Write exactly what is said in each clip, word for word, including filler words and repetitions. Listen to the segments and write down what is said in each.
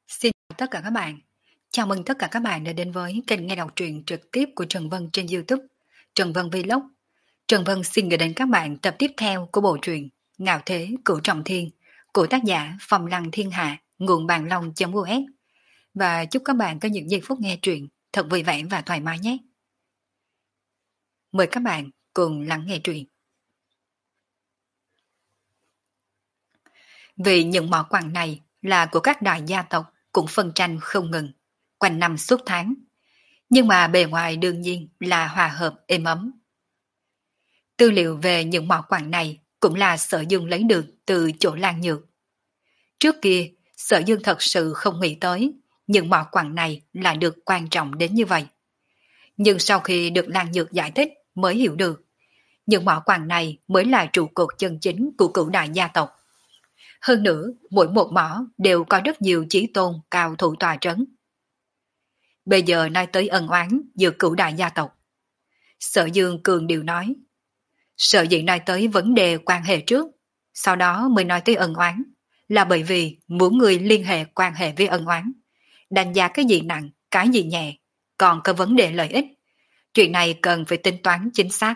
Xin chào tất cả các bạn. Chào mừng tất cả các bạn đã đến với kênh nghe đọc truyện trực tiếp của Trần Vân trên YouTube, Trần Vân Vlog. Trần Vân xin gửi đến các bạn tập tiếp theo của bộ truyện Ngạo Thế Cửu Trọng Thiên của tác giả Phong Lăng Thiên Hạ, nguồn bàn long.us. Và chúc các bạn có những giây phút nghe truyện thật vui vẻ và thoải mái nhé. Mời các bạn cùng lắng nghe truyện. Vì những mỏ quặng này là của các đại gia tộc cũng phân tranh không ngừng, quanh năm suốt tháng. Nhưng mà bề ngoài đương nhiên là hòa hợp êm ấm. Tư liệu về những mỏ quặng này cũng là Sở Dương lấy được từ chỗ Lan Nhược. Trước kia, Sở Dương thật sự không nghĩ tới những mỏ quặng này là được quan trọng đến như vậy. Nhưng sau khi được Lan Nhược giải thích mới hiểu được, những mỏ quặng này mới là trụ cột chân chính của cửu đại gia tộc. Hơn nữa, mỗi một mỏ đều có rất nhiều chí tôn cao thủ tòa trấn. Bây giờ nói tới ân oán giữa cửu đại gia tộc. Sở Dương cường điều nói. Sở dĩ nói tới vấn đề quan hệ trước, sau đó mới nói tới ân oán, là bởi vì muốn người liên hệ quan hệ với ân oán, đánh giá cái gì nặng, cái gì nhẹ, còn có vấn đề lợi ích. Chuyện này cần phải tính toán chính xác.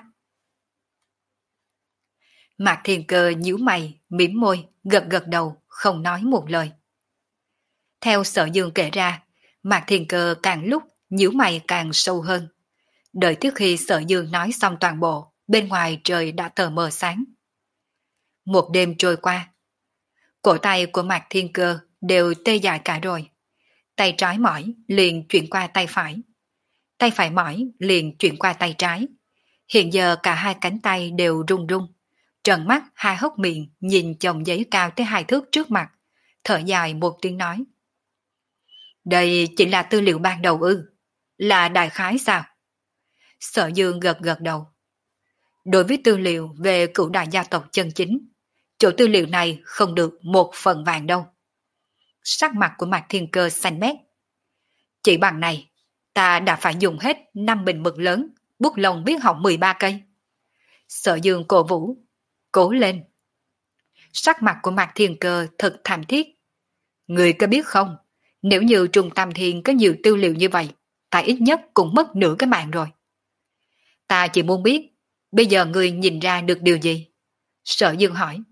Mạc Thiên Cơ nhíu mày, mím môi, gật gật đầu, không nói một lời. Theo Sở Dương kể ra, Mạc Thiên Cơ càng lúc nhíu mày càng sâu hơn. Đợi trước khi Sở Dương nói xong toàn bộ, bên ngoài trời đã tờ mờ sáng. Một đêm trôi qua, cổ tay của Mạc Thiên Cơ đều tê dại cả rồi. Tay trái mỏi liền chuyển qua tay phải. Tay phải mỏi liền chuyển qua tay trái. Hiện giờ cả hai cánh tay đều run run. Trần mắt hai hốc miệng nhìn chồng giấy cao tới hai thước trước mặt, thở dài một tiếng nói. Đây chỉ là tư liệu ban đầu ư? Là đại khái sao? Sở Dương gật gật đầu. Đối với tư liệu về cửu đại gia tộc chân chính, chỗ tư liệu này không được một phần vàng đâu. Sắc mặt của Mạc Thiên Cơ xanh mét. Chỉ bằng này, ta đã phải dùng hết năm bình mực lớn, bút lông biết hỏng mười ba cây. Sở Dương cổ vũ. Cố lên. Sắc mặt của Mạc Thiên Cơ thật thảm thiết. Người có biết không, nếu như Trung Tam Thiên có nhiều tư liệu như vậy, ta ít nhất cũng mất nửa cái mạng rồi. Ta chỉ muốn biết, bây giờ người nhìn ra được điều gì? Sở Dương hỏi.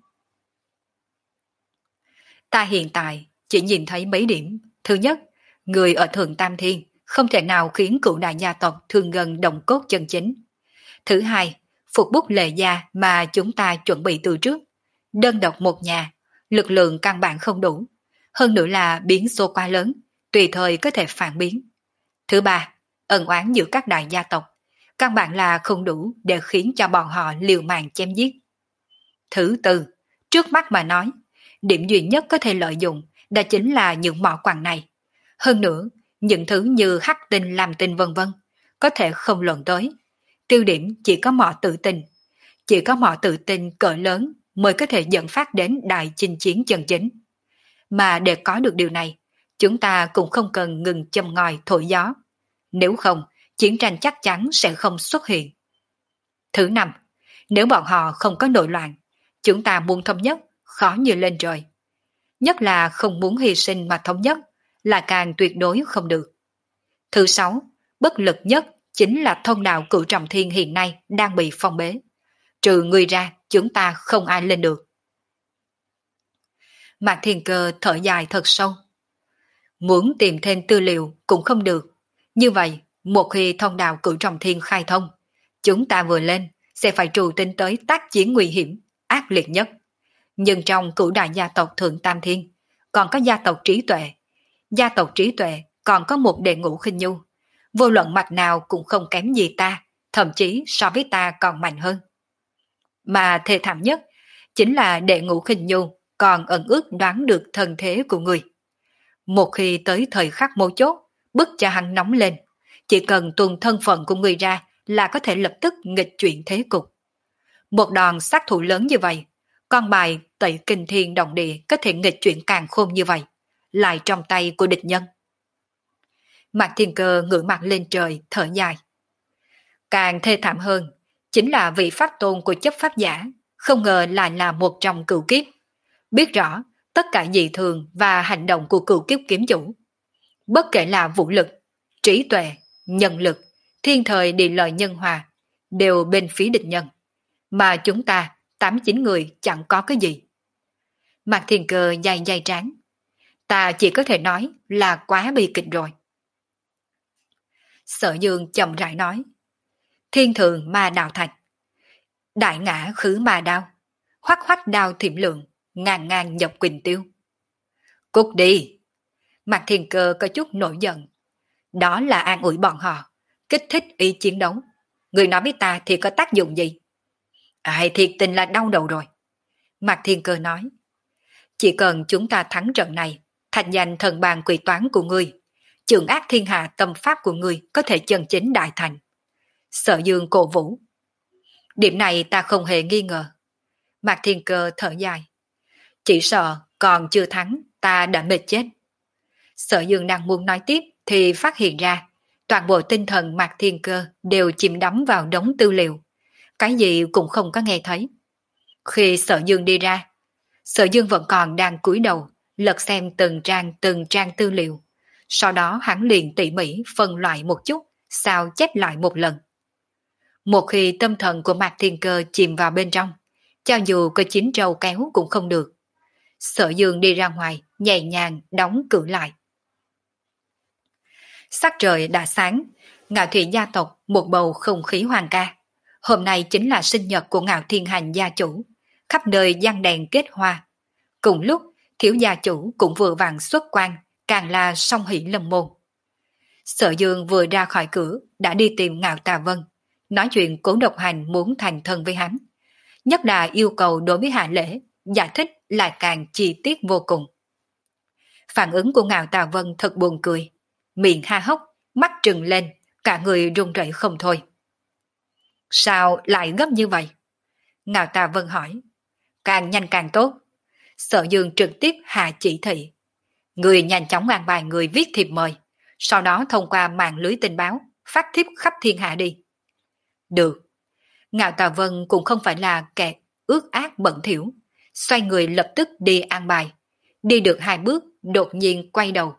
Ta hiện tại chỉ nhìn thấy mấy điểm. Thứ nhất, người ở Thượng Tam Thiên không thể nào khiến cửu đại gia tộc thương gần đồng cốt chân chính. Thứ hai, phục bút lệ gia mà chúng ta chuẩn bị từ trước. Đơn độc một nhà, lực lượng căn bản không đủ. Hơn nữa là biến số quá lớn, tùy thời có thể phản biến. Thứ ba, ân oán giữa các đại gia tộc, căn bản là không đủ để khiến cho bọn họ liều mạng chém giết. Thứ tư, trước mắt mà nói, điểm duy nhất có thể lợi dụng đó chính là những mỏ quặng này. Hơn nữa, những thứ như hắc tinh, lam tinh vân vân có thể không luận tới. Tiêu điểm chỉ có mỏ tự tinh. Chỉ có mỏ tự tinh cỡ lớn mới có thể dẫn phát đến đại chinh chiến chân chính. Mà để có được điều này, chúng ta cũng không cần ngừng châm ngòi thổi gió. Nếu không, chiến tranh chắc chắn sẽ không xuất hiện. Thứ năm, nếu bọn họ không có nội loạn, chúng ta muốn thống nhất khó như lên trời. Nhất là không muốn hy sinh mà thống nhất là càng tuyệt đối không được. Thứ sáu, bất lực nhất chính là thông đạo cửu trọng thiên hiện nay đang bị phong bế. Trừ người ra, chúng ta không ai lên được. Mạc Thiên Cơ thở dài thật sâu. Muốn tìm thêm tư liệu cũng không được. Như vậy, một khi thông đạo cửu trọng thiên khai thông, chúng ta vừa lên sẽ phải trù tính tới tác chiến nguy hiểm, ác liệt nhất. Nhưng trong cửu đại gia tộc Thượng Tam Thiên, còn có gia tộc Trí Tuệ. Gia tộc Trí Tuệ còn có một đệ ngũ khinh nhu. Vô luận mặt nào cũng không kém gì ta, thậm chí so với ta còn mạnh hơn. Mà thê thảm nhất chính là đệ ngũ khinh nhu còn ẩn ước đoán được thân thế của người. Một khi tới thời khắc mấu chốt, bức cho hắn nóng lên, chỉ cần tuân thân phận của người ra là có thể lập tức nghịch chuyển thế cục. Một đòn sát thủ lớn như vậy, con bài tẩy kinh thiên động địa có thể nghịch chuyển càng khôn như vậy, lại trong tay của địch nhân. Mạc Thiên Cơ ngửa mặt lên trời, thở dài. Càng thê thảm hơn, chính là vị pháp tôn của chấp pháp giả, không ngờ lại là một trong cửu kiếp. Biết rõ, tất cả dị thường và hành động của cửu kiếp kiếm chủ. Bất kể là vũ lực, trí tuệ, nhân lực, thiên thời địa lợi nhân hòa, đều bên phía địch nhân. Mà chúng ta, tám chín người chẳng có cái gì. Mạc Thiên Cơ dày dày trán. Ta chỉ có thể nói là quá bi kịch rồi. Sở Dương chậm rãi nói. Thiên thường ma đạo thạch. Đại ngã khứ ma đao. Hoắc hoắc đao thiểm lượng. Ngàn ngàn nhập quỳnh tiêu. Cút đi. Mạc Thiên Cơ có chút nổi giận. Đó là an ủi bọn họ. Kích thích ý chiến đấu. Người nói với ta thì có tác dụng gì? Ai thiệt tình là đau đầu rồi. Mạc Thiên Cơ nói. Chỉ cần chúng ta thắng trận này, thành danh thần bàn quỷ toán của ngươi, trường ác thiên hạ tâm pháp của ngươi có thể chân chính đại thành. Sở Dương cổ vũ. Điểm này ta không hề nghi ngờ. Mạc Thiên Cơ thở dài. Chỉ sợ còn chưa thắng, ta đã mệt chết. Sở Dương đang muốn nói tiếp thì phát hiện ra toàn bộ tinh thần Mạc Thiên Cơ đều chìm đắm vào đống tư liệu. Cái gì cũng không có nghe thấy. Khi Sở Dương đi ra, Sở Dương vẫn còn đang cúi đầu lật xem từng trang từng trang tư liệu. Sau đó hắn liền tỉ mỉ phân loại một chút, sao chép lại một lần. Một khi tâm thần của Mạc Thiên Cơ chìm vào bên trong, cho dù có chín trâu kéo cũng không được. Sở Dương đi ra ngoài, nhẹ nhàng đóng cửa lại. Sắc trời đã sáng, Ngạo Thị gia tộc một bầu không khí hoàng ca. Hôm nay chính là sinh nhật của Ngạo Thiên Hành gia chủ, khắp nơi giăng đèn kết hoa. Cùng lúc, thiếu gia chủ cũng vừa vặn xuất quan, càng là song hỷ lâm môn. Sở Dương vừa ra khỏi cửa, đã đi tìm Ngạo Tà Vân, nói chuyện Cố Độc Hành muốn thành thân với hắn. Nhất là yêu cầu đối với Hạ Lễ, giải thích lại càng chi tiết vô cùng. Phản ứng của Ngạo Tà Vân thật buồn cười, miệng ha hốc, mắt trừng lên, cả người run rẩy không thôi. Sao lại gấp như vậy? Ngạo Tà Vân hỏi. Càng nhanh càng tốt. Sở Dương trực tiếp hạ chỉ thị. Người nhanh chóng an bài người viết thiệp mời, sau đó thông qua mạng lưới tình báo, phát thiếp khắp thiên hạ đi. Được. Ngạo Tà Vân cũng không phải là kẻ ước ác bẩn thỉu, xoay người lập tức đi an bài. Đi được hai bước, đột nhiên quay đầu.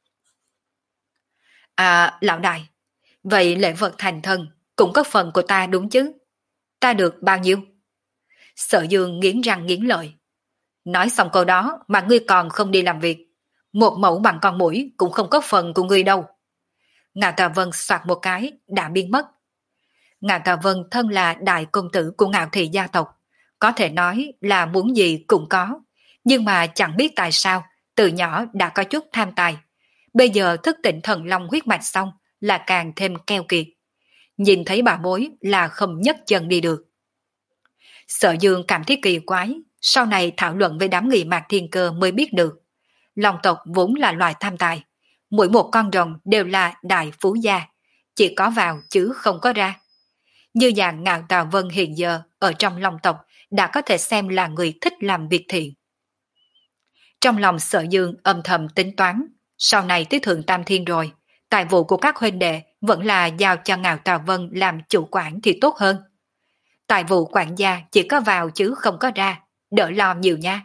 À, lão đại, vậy lễ vật thành thân cũng có phần của ta đúng chứ? Ta được bao nhiêu? Sở Dương nghiến răng nghiến lợi. Nói xong câu đó mà ngươi còn không đi làm việc. Một mẫu bằng con mũi cũng không có phần của ngươi đâu. Ngạo Tà Vân soạt một cái, đã biến mất. Ngạo Tà Vân thân là đại công tử của Ngạo Thị gia tộc. Có thể nói là muốn gì cũng có. Nhưng mà chẳng biết tại sao, từ nhỏ đã có chút tham tài. Bây giờ thức tỉnh thần long huyết mạch xong là càng thêm keo kiệt. Nhìn thấy bà bối là không nhấc chân đi được. Sở Dương cảm thấy kỳ quái, sau này thảo luận với đám người Mạc Thiên Cơ mới biết được. Long tộc vốn là loài tham tài, mỗi một con rồng đều là đại phú gia, chỉ có vào chứ không có ra. Như dạng Ngạo Tà Vân hiện giờ ở trong Long tộc đã có thể xem là người thích làm việc thiện. Trong lòng Sở Dương âm thầm tính toán, sau này tới Thượng Tam Thiên rồi, tài vụ của các huynh đệ vẫn là giao cho Ngạo Tà Vân làm chủ quản thì tốt hơn. Tài vụ quản gia chỉ có vào chứ không có ra, đỡ lo nhiều nha.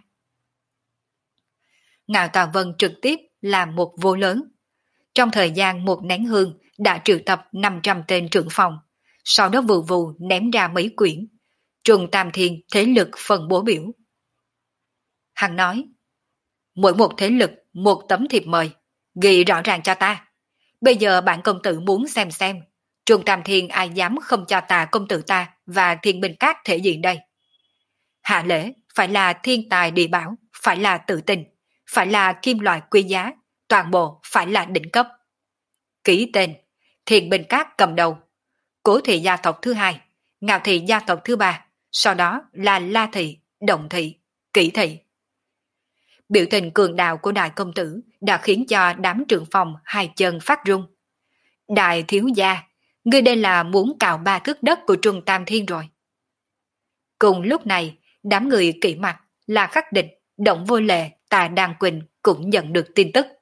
Ngạo Tà Vân trực tiếp làm một vô lớn. Trong thời gian một nén hương đã triệu tập năm trăm tên trưởng phòng, sau đó vù vù ném ra mấy quyển. Trùng Tam Thiên thế lực phân bố biểu. Hắn nói, mỗi một thế lực một tấm thiệp mời, ghi rõ ràng cho ta. Bây giờ bản công tử muốn xem xem, Trùng Tam Thiên ai dám không cho ta công tử ta và Thiên Minh Các thể diện đây. Hạ Lễ phải là thiên tài địa bảo, phải là tự tin, phải là kim loại quý giá, toàn bộ phải là đỉnh cấp. Ký tên, Thiên Minh Các cầm đầu, Cố Thị gia tộc thứ hai, Ngạo Thị gia tộc thứ ba, sau đó là La Thị, Động Thị, Kỷ Thị. Biểu tình cường đạo của đại công tử đã khiến cho đám trưởng phòng hai chân phát run. Đại thiếu gia, ngươi đây là muốn cào ba thước đất của Trung Tam Thiên rồi. Cùng lúc này, đám người kỵ mặt là Khắc Địch, Động Vô Lệ, Tà Đàn Quỳnh cũng nhận được tin tức.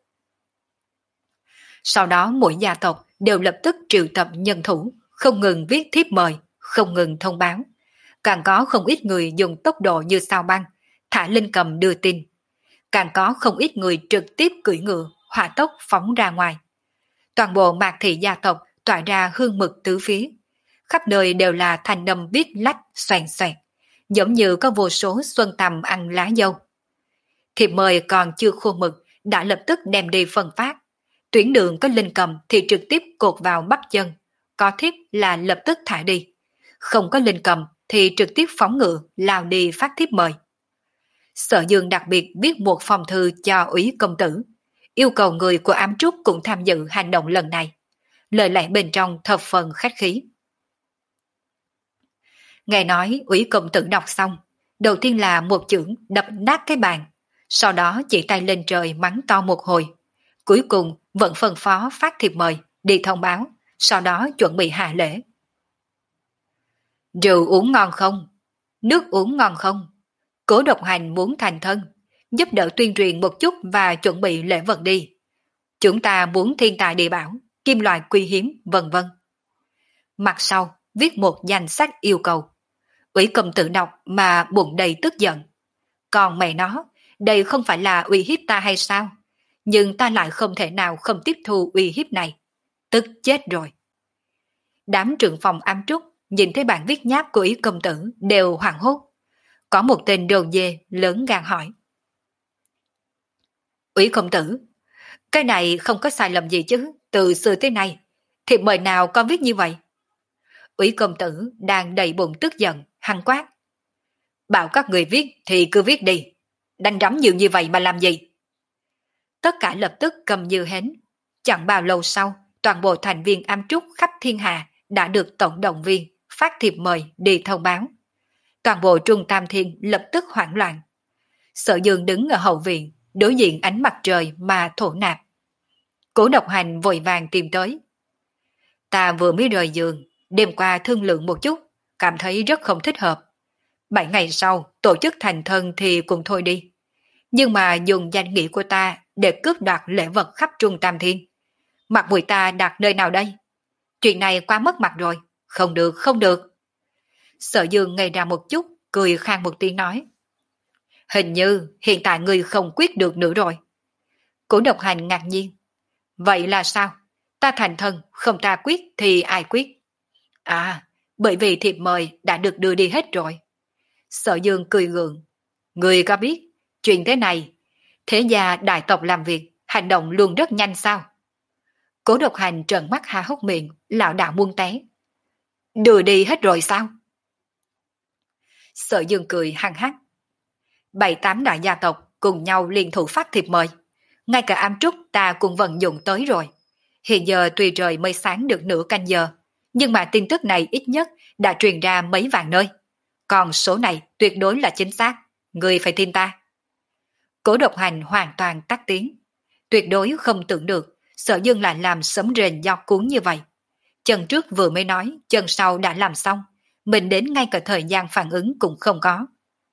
Sau đó mỗi gia tộc đều lập tức triệu tập nhân thủ, không ngừng viết thiếp mời, không ngừng thông báo. Càng có không ít người dùng tốc độ như sao băng, thả linh cầm đưa tin. càng có không ít người trực tiếp cưỡi ngựa, hỏa tốc phóng ra ngoài. Toàn bộ Mạc thị gia tộc tỏa ra hương mực tứ phía. Khắp nơi đều là thanh âm viết lách xoèn xoẹt, giống như có vô số xuân tầm ăn lá dâu. Thiệp mời còn chưa khô mực, đã lập tức đem đi phân phát. Tuyển đường có linh cầm thì trực tiếp cột vào bắp chân, có thiếp là lập tức thả đi. Không có linh cầm thì trực tiếp phóng ngựa lao đi phát thiếp mời. Sở Dương đặc biệt viết một phong thư cho úy công tử, yêu cầu người của ám trúc cũng tham dự hành động lần này. Lời lẽ bên trong thập phần khách khí. Nghe nói úy công tử đọc xong, đầu tiên là một chưởng đập nát cái bàn, sau đó chỉ tay lên trời mắng to một hồi. Cuối cùng vẫn phân phó phát thiệp mời, đi thông báo, sau đó chuẩn bị hạ lễ. Rượu uống ngon không? Nước uống ngon không? Cố Độc Hành muốn thành thân, giúp đỡ tuyên truyền một chút và chuẩn bị lễ vật đi. Chúng ta muốn thiên tài địa bảo, kim loại quý hiếm, vân vân. Mặt sau viết một danh sách yêu cầu. Ủy công tử đọc mà bụng đầy tức giận. Còn mẹ nó, đây không phải là uy hiếp ta hay sao? Nhưng ta lại không thể nào không tiếp thu uy hiếp này. Tức chết rồi. Đám trưởng phòng ám trúc nhìn thấy bản viết nháp của ý công tử đều hoảng hốt. Có một tên đồ dê lớn gan hỏi. Ủy công tử, cái này không có sai lầm gì chứ, từ xưa tới nay, thiệp mời nào con viết như vậy? Ủy công tử đang đầy bụng tức giận, hăng quát. Bảo các người viết thì cứ viết đi, đánh rắm nhiều như vậy mà làm gì? Tất cả lập tức cầm như hến. Chẳng bao lâu sau, toàn bộ thành viên ám trúc khắp thiên hạ đã được tổng động viên, phát thiệp mời đi thông báo. Toàn bộ Trung Tam Thiên lập tức hoảng loạn. Sở Dương đứng ở hậu viện, đối diện ánh mặt trời mà thổ nạp. Cố Độc Hành vội vàng tìm tới. Ta vừa mới rời giường, đêm qua thương lượng một chút, cảm thấy rất không thích hợp. Bảy ngày sau tổ chức thành thân thì cùng thôi đi. Nhưng mà dùng danh nghĩa của ta để cướp đoạt lễ vật khắp Trung Tam Thiên. Mặt mũi ta đặt nơi nào đây? Chuyện này quá mất mặt rồi. Không được, không được. Sở Dương ngây ra một chút, cười khang một tiếng nói. Hình như hiện tại ngươi không quyết được nữa rồi. Cố Độc Hành ngạc nhiên. Vậy là sao? Ta thành thân, không ta quyết thì ai quyết? À, bởi vì thiệp mời đã được đưa đi hết rồi. Sở Dương cười gượng. Ngươi có biết, chuyện thế này, thế gia đại tộc làm việc, hành động luôn rất nhanh sao? Cố Độc Hành trợn mắt há hốc miệng, lảo đảo buông té. Đưa đi hết rồi sao? Sở Dương cười hăng hắc. Bảy tám đại gia tộc cùng nhau liên thủ phát thiệp mời. Ngay cả ám trúc ta cũng vận dụng tới rồi. Hiện giờ tuy trời mới sáng được nửa canh giờ, nhưng mà tin tức này ít nhất đã truyền ra mấy vạn nơi. Còn số này tuyệt đối là chính xác. Người phải tin ta. Cố Độc Hành hoàn toàn tắt tiếng. Tuyệt đối không tưởng được Sở Dương lại làm sấm rền do cuốn như vậy. Chân trước vừa mới nói, chân sau đã làm xong. Mình đến ngay cả thời gian phản ứng cũng không có.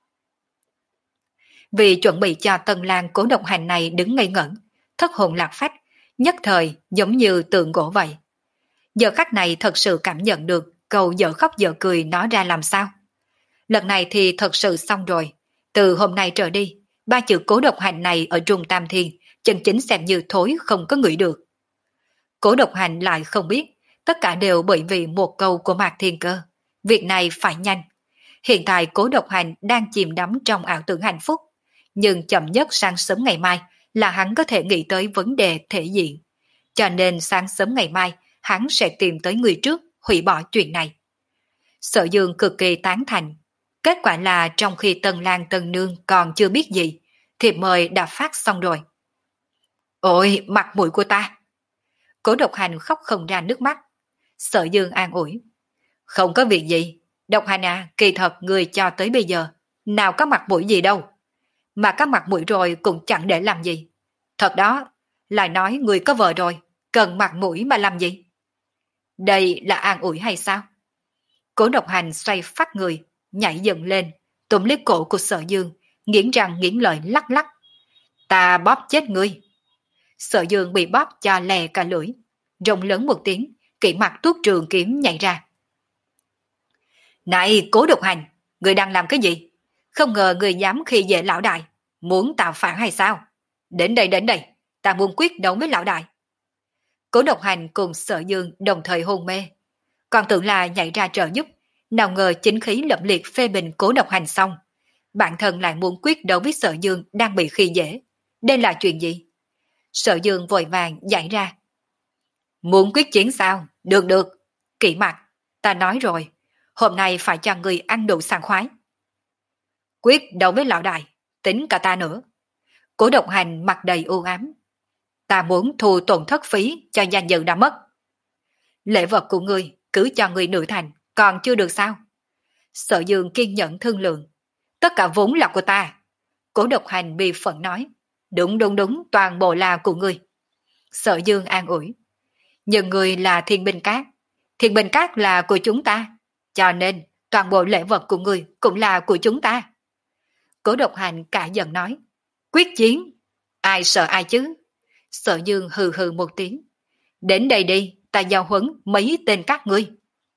Vì chuẩn bị cho Tân Lan Cố Độc Hành này đứng ngây ngẩn, thất hồn lạc phách, nhất thời giống như tượng gỗ vậy. Giờ khắc này thật sự cảm nhận được câu dở khóc dở cười nó ra làm sao. Lần này thì thật sự xong rồi. Từ hôm nay trở đi, ba chữ Cố Độc Hành này ở Trung Tam Thiên chân chính xem như thối không có ngửi được. Cố Độc Hành lại không biết, tất cả đều bởi vì một câu của Mạc Thiên Cơ. Việc này phải nhanh. Hiện tại Cố Độc Hành đang chìm đắm trong ảo tưởng hạnh phúc, nhưng chậm nhất sáng sớm ngày mai là hắn có thể nghĩ tới vấn đề thể diện. Cho nên sáng sớm ngày mai hắn sẽ tìm tới người trước hủy bỏ chuyện này. Sở Dương cực kỳ tán thành. Kết quả là trong khi Tân Lan Tân Nương còn chưa biết gì, thiệp mời đã phát xong rồi. Ôi, mặt mũi của ta! Cố Độc Hành khóc không ra nước mắt. Sở Dương an ủi. Không có việc gì. Độc Hành à, kỳ thật người cho tới bây giờ, nào có mặt mũi gì đâu. Mà có mặt mũi rồi cũng chẳng để làm gì. Thật đó, lại nói người có vợ rồi, cần mặt mũi mà làm gì? Đây là an ủi hay sao? Cố Độc Hành xoay phát người, nhảy dựng lên, túm lấy cổ của Sở Dương, nghiến răng nghiến lợi lắc lắc. Ta bóp chết ngươi. Sở Dương bị bóp cho lè cả lưỡi, rồng lớn một tiếng, kỵ mặt tuốt trường kiếm nhảy ra. Này Cố Độc Hành, ngươi đang làm cái gì? Không ngờ ngươi dám khi dễ lão đại, Muốn tạo phản hay sao? Đến đây đến đây, ta muốn quyết đấu với lão đại. Cố Độc Hành cùng Sở Dương đồng thời hôn mê. Còn tưởng là nhảy ra trợ giúp, nào ngờ chính khí lẫm liệt phê bình Cố Độc Hành xong. Bản thân lại muốn quyết đấu với Sở Dương đang bị khi dễ. Đây là chuyện gì? Sở Dương vội vàng giải ra. Muốn quyết chiến sao? Được được. Kỵ Mặc, ta nói rồi, hôm nay phải cho người ăn đủ sảng khoái. Quyết đấu với lão đại, tính cả ta nữa. Cố Độc Hành mặt đầy u ám. Ta muốn thu tổn thất phí cho danh dự đã mất. Lễ vật của ngươi cứ cho người nữ thành, còn chưa được sao? Sở Dương kiên nhẫn thương lượng. Tất cả vốn là của ta. Cố Độc Hành bị phẫn nói. Đúng đúng đúng, toàn bộ là của ngươi. Sở Dương an ủi. Nhưng người là thiên binh cát. Thiên binh cát là của chúng ta. Cho nên, toàn bộ lễ vật của ngươi cũng là của chúng ta. Cố Độc Hành cả giận nói. Quyết chiến. Ai sợ ai chứ? Sở Dương hừ hừ một tiếng. Đến đây đi, ta giao huấn mấy tên các ngươi.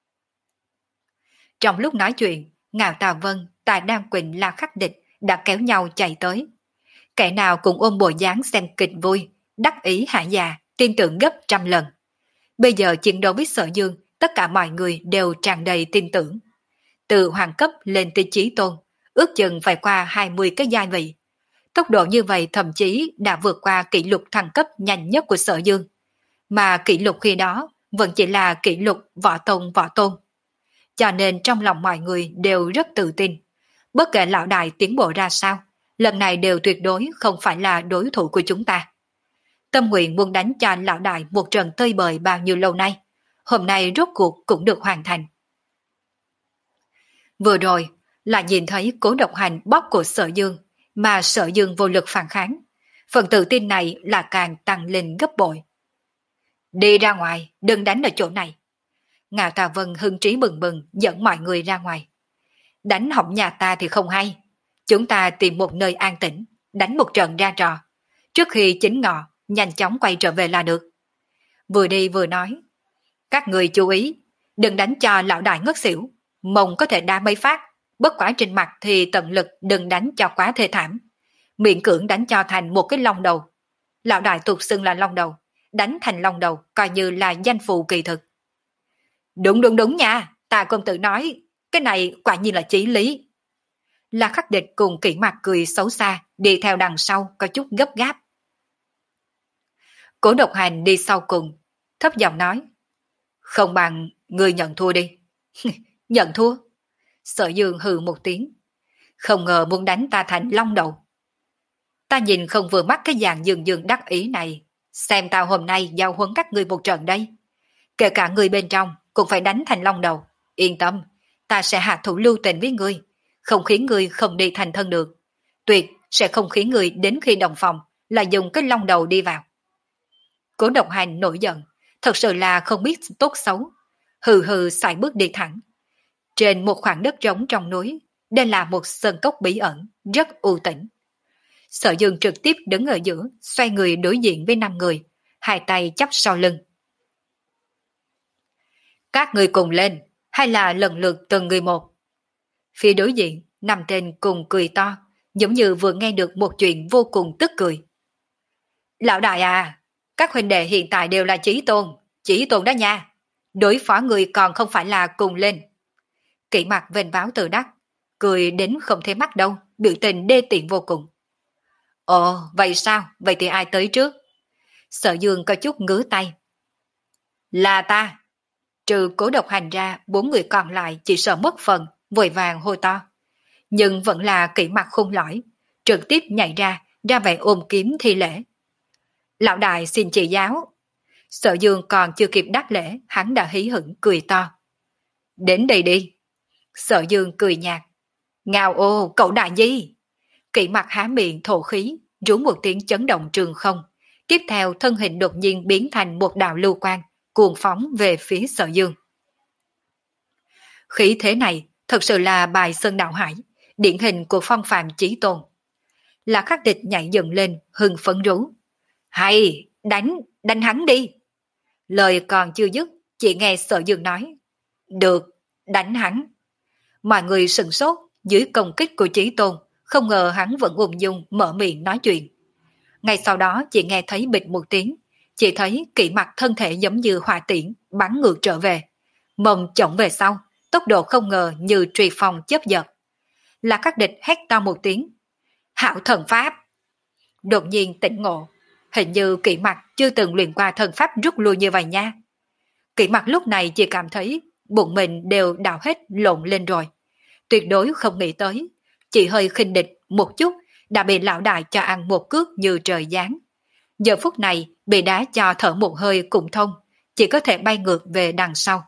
Trong lúc nói chuyện, Ngạo Tà Vân, Tài Đan Quỳnh là khắc địch đã kéo nhau chạy tới. Kẻ nào cũng ôm bộ dáng xem kịch vui, đắc ý hạ già, tin tưởng gấp trăm lần. Bây giờ chiến đấu với Sở Dương, tất cả mọi người đều tràn đầy tin tưởng. Từ hoàng cấp lên tới chí tôn, ước chừng phải qua hai mươi cái giai vị. Tốc độ như vậy thậm chí đã vượt qua kỷ lục thăng cấp nhanh nhất của Sở Dương. Mà kỷ lục khi đó vẫn chỉ là kỷ lục võ tôn võ tôn. Cho nên trong lòng mọi người đều rất tự tin. Bất kể lão đại tiến bộ ra sao, lần này đều tuyệt đối không phải là đối thủ của chúng ta. Tâm nguyện muốn đánh cho lão đại một trận tơi bời bao nhiêu lâu nay, hôm nay rốt cuộc cũng được hoàn thành. Vừa rồi là nhìn thấy Cố Độc Hành bóp cổ Sở Dương, mà Sở Dương vô lực phản kháng. Phần tự tin này là càng tăng lên gấp bội. Đi ra ngoài, đừng đánh ở chỗ này. Ngạo Tà Vân hưng trí bừng bừng dẫn mọi người ra ngoài. Đánh hỏng nhà ta thì không hay. Chúng ta tìm một nơi an tĩnh, đánh một trận ra trò. Trước khi chính ngọ, nhanh chóng quay trở về là được. Vừa đi vừa nói. Các người chú ý, đừng đánh cho lão đại ngất xỉu. Mông có thể đá mấy phát, bất quá trên mặt thì tận lực đừng đánh cho quá thê thảm. Miễn cưỡng đánh cho thành một cái long đầu. Lão đại tục xưng là long đầu, đánh thành long đầu coi như là danh phù kỳ thực. Đúng đúng đúng nha, Tà công tử nói, cái này quả nhiên là chí lý. La Khắc Địch cùng Kỷ Mặc cười xấu xa, đi theo đằng sau có chút gấp gáp. Cố Độc Hành đi sau cùng, thấp giọng nói. Không bằng người nhận thua đi. Nhận thua? Sở Dương hừ một tiếng. Không ngờ muốn đánh ta thành long đầu. Ta nhìn không vừa mắt cái dạng dường dường đắc ý này. Xem tao hôm nay giao huấn các ngươi một trận đây. Kể cả người bên trong cũng phải đánh thành long đầu. Yên tâm, ta sẽ hạ thủ lưu tình với ngươi. Không khiến ngươi không đi thành thân được. Tuyệt sẽ không khiến ngươi đến khi đồng phòng là dùng cái long đầu đi vào. Cố Độc Hành nổi giận, thật sự là không biết tốt xấu. Hừ hừ xoay bước đi thẳng. Trên một khoảng đất trống trong núi, đây là một sơn cốc bí ẩn, rất u tĩnh. Sở Dương trực tiếp đứng ở giữa, xoay người đối diện với năm người, hai tay chắp sau lưng. Các người cùng lên, hay là lần lượt từng người một? Phía đối diện, năm tên cùng cười to, giống như vừa nghe được một chuyện vô cùng tức cười. Lão đại à, các huynh đệ hiện tại đều là chí tôn, chí tôn đó nha. Đối phó người còn không phải là cùng lên. Kỷ Mặc vênh váo tự đắc, cười đến không thấy mắt đâu, biểu tình đê tiện vô cùng. Ồ, vậy sao? Vậy thì ai tới trước? Sở Dương có chút ngứa tay. Là ta. Trừ Cố Độc Hành ra, bốn người còn lại chỉ sợ mất phần, vội vàng hô to. Nhưng vẫn là Kỷ Mặc khôn lõi, trực tiếp nhảy ra, ra vẻ ôm kiếm thi lễ. Lão đại xin chỉ giáo. Sở Dương còn chưa kịp đáp lễ, hắn đã hí hửng cười to. Đến đây đi. Sở Dương cười nhạt. Ngao ô, cậu đại gì? Kỷ Mặc há miệng thổ khí, rú một tiếng chấn động trường không. Tiếp theo thân hình đột nhiên biến thành một đạo lưu quang, cuồng phóng về phía Sở Dương. Khí thế này thật sự là bài sơn đạo hải, điển hình của phong phạm chí tôn. Là Khắc Địch nhảy dựng lên, hưng phấn rú. Hay, đánh, đánh hắn đi. Lời còn chưa dứt, chỉ nghe Sở Dương nói. Được, đánh hắn. Mọi người sửng sốt, dưới công kích của chí tôn, Không ngờ hắn vẫn ung dung mở miệng nói chuyện. Ngay sau đó chỉ nghe thấy bịch một tiếng, chỉ thấy Kỷ Mặc thân thể giống như hỏa tiễn bắn ngược trở về, mông chổng về sau, tốc độ không ngờ như truy phong chớp giật. Là Khắc Địch hét to một tiếng, hạo thần pháp. Đột nhiên tỉnh ngộ, hình như Kỷ Mặc chưa từng luyện qua thần pháp rút lui như vậy nha. Kỷ Mặc lúc này chỉ cảm thấy bụng mình đều đảo hết lộn lên rồi. Tuyệt đối không nghĩ tới, chỉ hơi khinh địch một chút đã bị lão đại cho ăn một cước như trời giáng. Giờ phút này bị đá cho thở một hơi cũng thông, chỉ có thể bay ngược về đằng sau.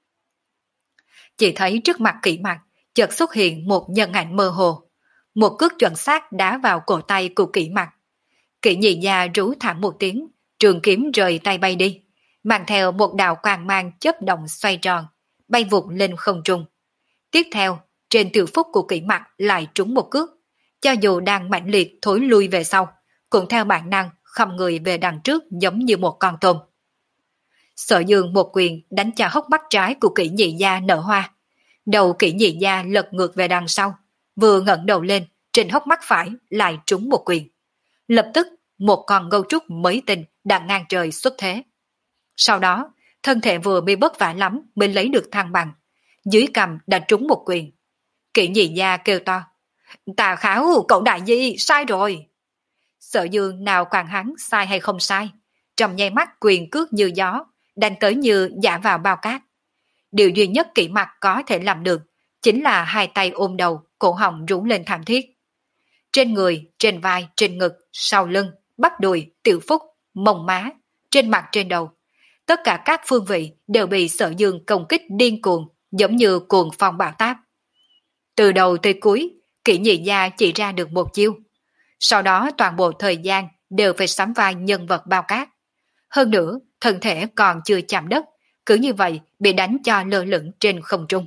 Chỉ thấy trước mặt Kỷ Mặc chợt xuất hiện một nhân ảnh mơ hồ, một cước chuẩn xác đá vào cổ tay của Kỷ Mặc. Kỷ Nhị Gia rú thảm một tiếng, trường kiếm rời tay bay đi, mang theo một đạo quang mang chớp động xoay tròn, bay vụt lên không trung. Tiếp theo, trên tiểu phúc của Kỷ Mặc lại trúng một cước, cho dù đang mãnh liệt thối lui về sau, cũng theo bản năng khom người về đằng trước giống như một con tôm. Sở Dương một quyền đánh cho hốc mắt trái của Kỷ Nhị Gia nở hoa. Đầu Kỷ Nhị Gia lật ngược về đằng sau, vừa ngẩng đầu lên, trên hốc mắt phải lại trúng một quyền. Lập tức, một con gâu trúc mới tinh đã ngang trời xuất thế. Sau đó, thân thể vừa bị vất vả lắm mới lấy được thăng bằng. Dưới cằm đã trúng một quyền. Kỷ Nhị Gia kêu to, Tà Khảo, cậu đại di, sai rồi. Sở Dương nào quản hắn sai hay không sai, trong nháy mắt quyền cước như gió, đánh tới như giả vào bao cát. Điều duy nhất Kỷ Mặc có thể làm được chính là hai tay ôm đầu, cổ họng rú lên thảm thiết. Trên người, trên vai, trên ngực, sau lưng, bắp đùi, tiểu phúc, mông má, trên mặt, trên đầu, tất cả các phương vị đều bị Sở Dương công kích điên cuồng, giống như cuồng phong bão táp. Từ đầu tới cuối, Kỷ Nhị Gia chỉ ra được một chiêu. Sau đó toàn bộ thời gian đều phải sắm vai nhân vật bao cát. Hơn nữa, thân thể còn chưa chạm đất, cứ như vậy bị đánh cho lơ lửng trên không trung.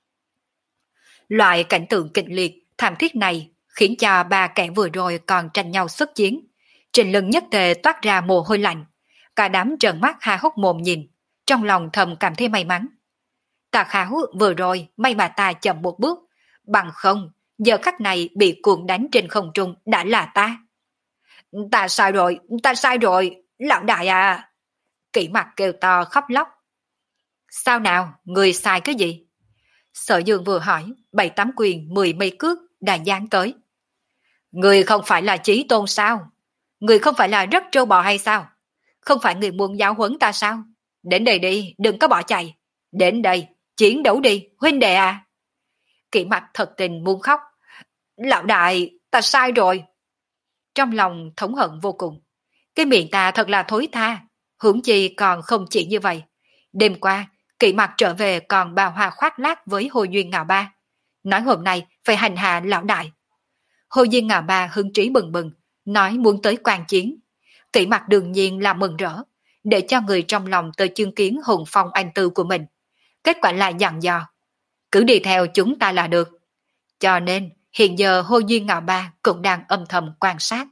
Loại cảnh tượng kịch liệt, thảm thiết này khiến cho ba kẻ vừa rồi còn tranh nhau xuất chiến. Trên lưng nhất tề toát ra mồ hôi lạnh. Cả đám trợn mắt há hốc mồm nhìn, trong lòng thầm cảm thấy may mắn. Tà Khảo vừa rồi may mà ta chậm một bước, bằng không, giờ khắc này bị cuồng đánh trên không trung đã là ta. Ta sai rồi, ta sai rồi, lão đại à. Kỷ Mặc kêu to khóc lóc. Sao nào, người sai cái gì? Sở Dương vừa hỏi, bảy tám quyền mười mấy cước đã giáng tới. Người không phải là Chí Tôn sao? Người không phải là rất trâu bò hay sao? Không phải người muốn giáo huấn ta sao? Đến đây đi, đừng có bỏ chạy. Đến đây, chiến đấu đi, huynh đệ à. Kỷ Mặc thật tình muốn khóc. Lão đại, ta sai rồi. Trong lòng thống hận vô cùng. Cái miệng ta thật là thối tha. Huống chi còn không chỉ như vậy. Đêm qua, Kỷ Mặc trở về còn bà hoa khoác lác với Hồ Duyên Ngạo Ba. Nói hôm nay phải hành hạ lão đại. Hồ Duyên Ngạo Ba hứng trí bừng bừng, nói muốn tới quan chiến. Kỷ Mặc đương nhiên là mừng rỡ, để cho người trong lòng tới chứng kiến hùng phong anh tư của mình. Kết quả là dặn dò. Cứ đi theo chúng ta là được. Cho nên, hiện giờ Hồ Duyên Ngạo Ba cũng đang âm thầm quan sát.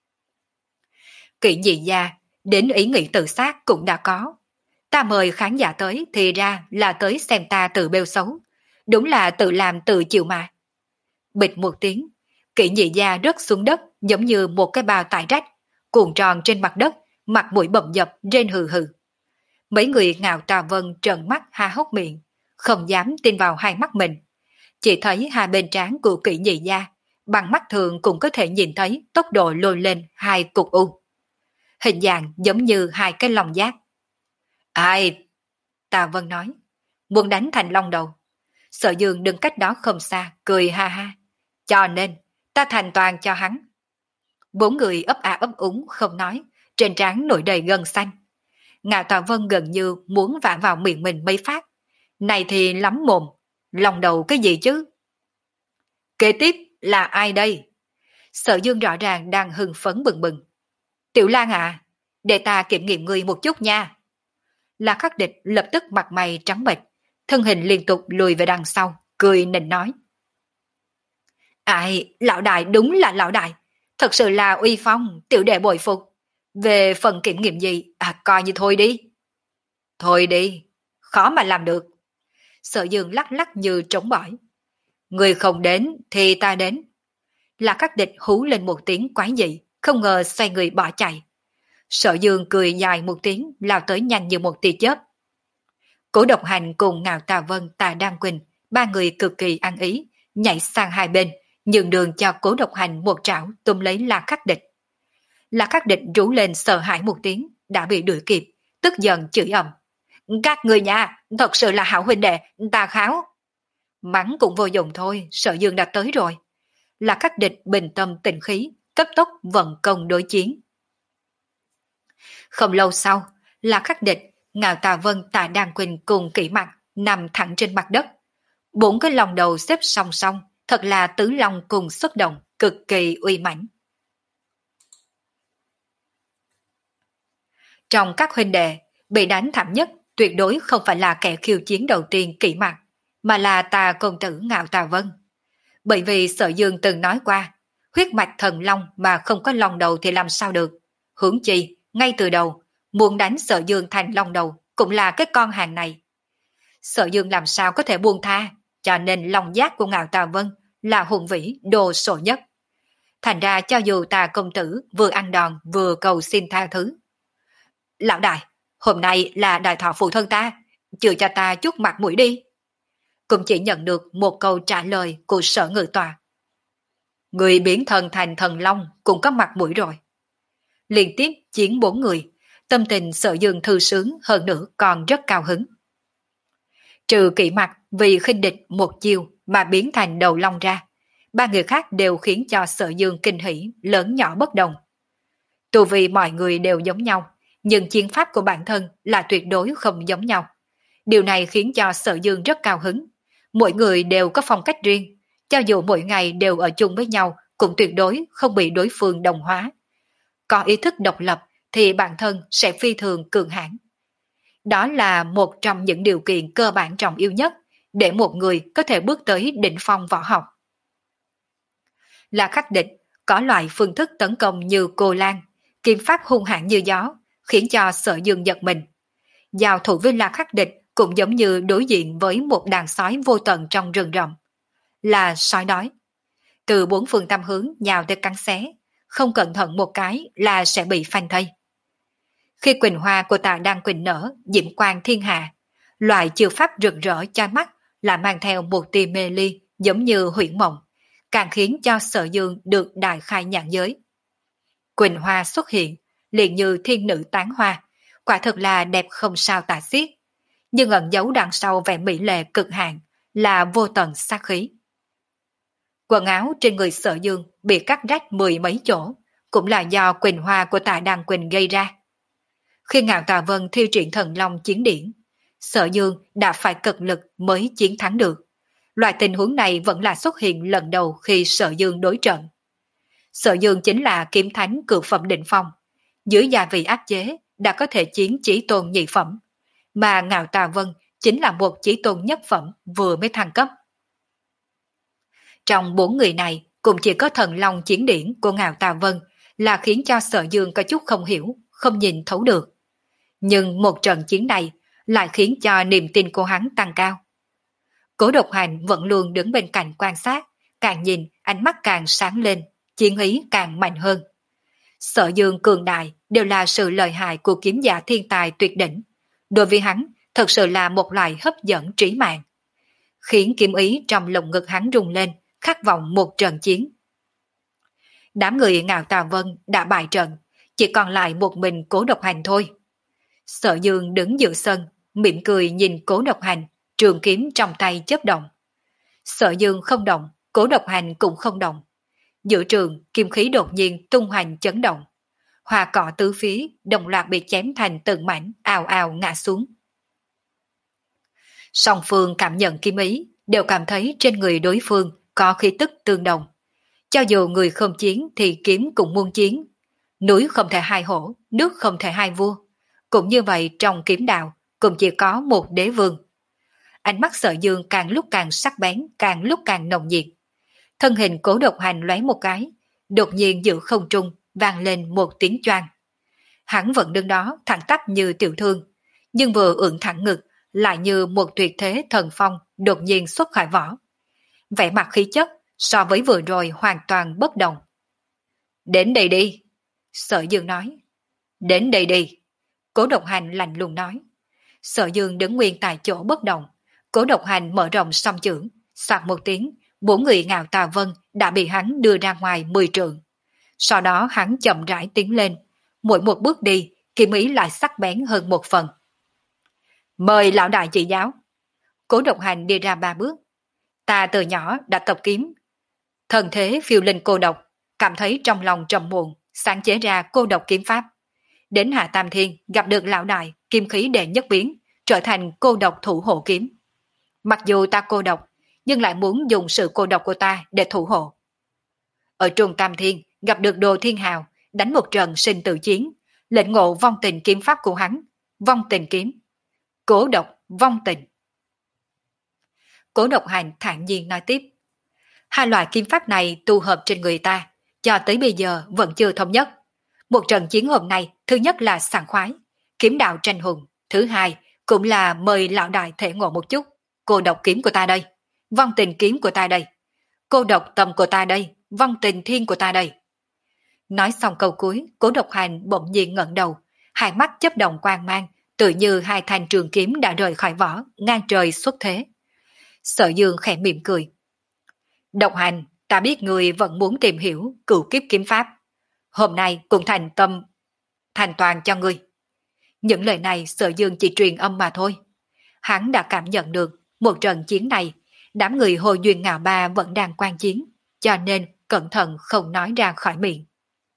Kỷ Nhị Gia, đến ý nghĩ tự sát cũng đã có. Ta mời khán giả tới thì ra là tới xem ta tự bêu xấu. Đúng là tự làm tự chịu mà. Bịch một tiếng, Kỷ Nhị Gia rớt xuống đất giống như một cái bao tải rách, cuộn tròn trên mặt đất, mặt mũi bầm dập, rên hừ hừ. Mấy người Ngạo Tà Vân trợn mắt há hốc miệng, không dám tin vào hai mắt mình. Chỉ thấy hai bên trán của Kỷ Nhị Gia, bằng mắt thường cũng có thể nhìn thấy tốc độ lôi lên hai cục u. Hình dạng giống như hai cái lòng giác. Ai? Tà Vân nói, muốn đánh thành long đầu. Sở Dương đứng cách đó không xa, cười ha ha. Cho nên, ta thành toàn cho hắn. Bốn người ấp à ấp úng không nói, trên trán nổi đầy gân xanh. Ngạo Tà Vân gần như muốn vả vào miệng mình mấy phát. Này thì lắm mồm, lòng đầu cái gì chứ? Kế tiếp là ai đây? Sở Dương rõ ràng đang hưng phấn bừng bừng. Tiểu Lan à, để ta kiểm nghiệm người một chút nha. La Khắc Địch lập tức mặt mày trắng bệch, thân hình liên tục lùi về đằng sau, cười nịnh nói. Ai, lão đại đúng là lão đại, thật sự là uy phong, tiểu đệ bội phục. Về phần kiểm nghiệm gì, à coi như thôi đi. Thôi đi, khó mà làm được. Sở Dương lắc lắc như trống bỏi. Người không đến thì ta đến. Là Khắc Địch hú lên một tiếng quái dị, không ngờ xoay người bỏ chạy. Sở Dương cười dài một tiếng, lao tới nhanh như một tia chớp. Cố Độc Hành cùng Ngạo Tà Vân, Tà Đan Quỳnh, ba người cực kỳ ăn ý, nhảy sang hai bên, nhường đường cho Cố Độc Hành một trảo túm lấy La Khắc Địch. La Khắc Địch rú lên sợ hãi một tiếng, đã bị đuổi kịp, tức giận chửi ầm. Các người nhà, thật sự là hảo huynh đệ, ta kháo. Mắng cũng vô dụng thôi, Sở Dương đã tới rồi. La Khắc Địch bình tâm tĩnh khí, cấp tốc vận công đối chiến. Không lâu sau, La Khắc Địch, Ngạo Tà Vân, Tà Đan Quỳnh cùng Kỷ Mặc nằm thẳng trên mặt đất. Bốn cái lòng đầu xếp song song, thật là tứ long cùng xuất động, cực kỳ uy mãnh. Trong các huynh đệ, bị đánh thảm nhất tuyệt đối không phải là kẻ khiêu chiến đầu tiên Kỷ Mặc, mà là Tà công tử Ngạo Tà Vân. Bởi vì Sở Dương từng nói qua, huyết mạch thần long mà không có long đầu thì làm sao được. Huống chi, ngay từ đầu, muốn đánh Sở Dương thành long đầu cũng là cái con hàng này. Sở Dương làm sao có thể buông tha, cho nên long giác của Ngạo Tà Vân là hùng vĩ đồ sộ nhất. Thành ra cho dù Tà công tử vừa ăn đòn vừa cầu xin tha thứ. Lão đại, hôm nay là đại thọ phụ thân ta, chừa cho ta chút mặt mũi đi. Cũng chỉ nhận được một câu trả lời của Sở Ngự Tọa. Người biến thần thành thần long cũng có mặt mũi rồi. Liên tiếp chiến bốn người, tâm tình Sở Dương thư sướng hơn nữa còn rất cao hứng. Trừ Kỷ Mặc vì khinh địch một chiêu mà biến thành đầu long ra, ba người khác đều khiến cho Sở Dương kinh hỉ lớn nhỏ bất đồng. Tu vì mọi người đều giống nhau, nhưng chiến pháp của bản thân là tuyệt đối không giống nhau. Điều này khiến cho Sở Dương rất cao hứng. Mỗi người đều có phong cách riêng, cho dù mỗi ngày đều ở chung với nhau cũng tuyệt đối không bị đối phương đồng hóa. Có ý thức độc lập thì bản thân sẽ phi thường cường hãn. Đó là một trong những điều kiện cơ bản trọng yếu nhất để một người có thể bước tới đỉnh phong võ học. Là Khắc Địch có loại phương thức tấn công như cô lan, kiếm pháp hung hãn như gió, khiến cho Sở Dương giật mình. Giao thủ với La Khắc Địch cũng giống như đối diện với một đàn sói vô tận trong rừng rậm. Là sói đói. Từ bốn phương tám hướng nhào tới cắn xé, không cẩn thận một cái là sẽ bị phanh thây. Khi quỳnh hoa của Tà Đan Quỳnh nở, diễm quang thiên hạ, loại chiêu pháp rực rỡ chói mắt là mang theo một tia mê ly giống như huyễn mộng, càng khiến cho Sở Dương được đại khai nhãn giới. Quỳnh hoa xuất hiện, liền như thiên nữ tán hoa, quả thực là đẹp không sao tả xiết, nhưng ẩn giấu đằng sau vẻ mỹ lệ cực hạn là vô tận sát khí. Quần áo trên người Sở Dương bị cắt rách mười mấy chỗ, cũng là do quỳnh hoa của Tà Đan Quỳnh gây ra. Khi Ngạo Tà Vân thi triển thần long chiến điển, Sở Dương đã phải cực lực mới chiến thắng được. Loại tình huống này vẫn là xuất hiện lần đầu khi Sở Dương đối trận. Sở Dương chính là kiếm thánh cửu phẩm đỉnh phong, dưới gia vị áp chế đã có thể chiến chí tôn nhị phẩm, mà Ngạo Tà Vân chính là một chí tôn nhất phẩm vừa mới thăng cấp. Trong bốn người này cũng chỉ có thần long chiến điển của Ngạo Tà Vân là khiến cho Sở Dương có chút không hiểu, không nhìn thấu được. Nhưng một trận chiến này lại khiến cho niềm tin của hắn tăng cao. Cố Độc Hành vẫn luôn đứng bên cạnh quan sát, càng nhìn ánh mắt càng sáng lên, chiến ý càng mạnh hơn. Sở Dương cường đại đều là sự lợi hại của kiếm giả thiên tài tuyệt đỉnh. Đối với hắn, thật sự là một loại hấp dẫn trí mạng, khiến kiếm ý trong lồng ngực hắn rung lên, khát vọng một trận chiến. Đám người Ngạo Tà Vân đã bại trận, chỉ còn lại một mình Cố Độc Hành thôi. Sở Dương đứng giữa sân, mỉm cười nhìn Cố Độc Hành, trường kiếm trong tay chớp động. Sở Dương không động, Cố Độc Hành cũng không động. Giữa trường, kim khí đột nhiên tung hoành chấn động. Hoa cỏ tứ phía, đồng loạt bị chém thành từng mảnh, ào ào ngã xuống. Song phương cảm nhận kim ý, đều cảm thấy trên người đối phương có khí tức tương đồng. Cho dù người không chiến thì kiếm cũng muốn chiến. Núi không thể hai hổ, nước không thể hai vua. Cũng như vậy trong kiếm đạo, cũng chỉ có một đế vương. Ánh mắt Sở Dương càng lúc càng sắc bén, càng lúc càng nồng nhiệt. Thân hình Cố Độc Hành lóe một cái, đột nhiên giữa không trung vang lên một tiếng choang. Hắn vẫn đứng đó thẳng tắp như tiểu thương, nhưng vừa ưỡn thẳng ngực lại như một tuyệt thế thần phong đột nhiên xuất khỏi vỏ. Vẻ mặt khí chất so với vừa rồi hoàn toàn bất đồng. Đến đây đi, Sở Dương nói. Đến đây đi, Cố Độc Hành lạnh lùng nói. Sở Dương đứng nguyên tại chỗ bất động. Cố Độc Hành mở rộng song chưởng, soạt một tiếng, bốn người Ngạo Tà Vân đã bị hắn đưa ra ngoài mười trượng. Sau đó hắn chậm rãi tiến lên, mỗi một bước đi, kiếm ý lại sắc bén hơn một phần. Mời lão đại chỉ giáo. Cố Độc Hành đi ra ba bước. Ta từ nhỏ đã tập kiếm, thần thế phiêu linh cô độc, cảm thấy trong lòng trầm muộn, sáng chế ra cô độc kiếm pháp. Đến Hạ Tam Thiên gặp được lão đại, kim khí đệ nhất biến, trở thành cô độc thủ hộ kiếm. Mặc dù ta cô độc, nhưng lại muốn dùng sự cô độc của ta để thủ hộ. Ở Trung Tam Thiên gặp được Đồ Thiên Hào, đánh một trận sinh tử chiến, lệnh ngộ vong tình kiếm pháp của hắn, vong tình kiếm. Cố độc, vong tình. Cố Độc Hành thản nhiên nói tiếp. Hai loại kiếm pháp này tu hợp trên người ta, cho tới bây giờ vẫn chưa thống nhất. Một trận chiến hôm nay, thứ nhất là sảng khoái, kiếm đạo tranh hùng. Thứ hai, cũng là mời lão đại thể ngộ một chút. Cô độc kiếm của ta đây, vong tình kiếm của ta đây. Cô độc tâm của ta đây, vong tình thiên của ta đây. Nói xong câu cuối, Cố Độc Hành bỗng nhiên ngẩng đầu, hai mắt chớp động quang mang, tự như hai thanh trường kiếm đã rời khỏi vỏ, ngang trời xuất thế. Sở Dương khẽ mỉm cười. Độc Hành, ta biết người vẫn muốn tìm hiểu cửu kiếp kiếm pháp. Hôm nay cũng thành tâm, thành toàn cho ngươi. Những lời này Sở Dương chỉ truyền âm mà thôi. Hắn đã cảm nhận được một trận chiến này, đám người Hồ Duyên Ngạo Ba vẫn đang quan chiến, cho nên cẩn thận không nói ra khỏi miệng.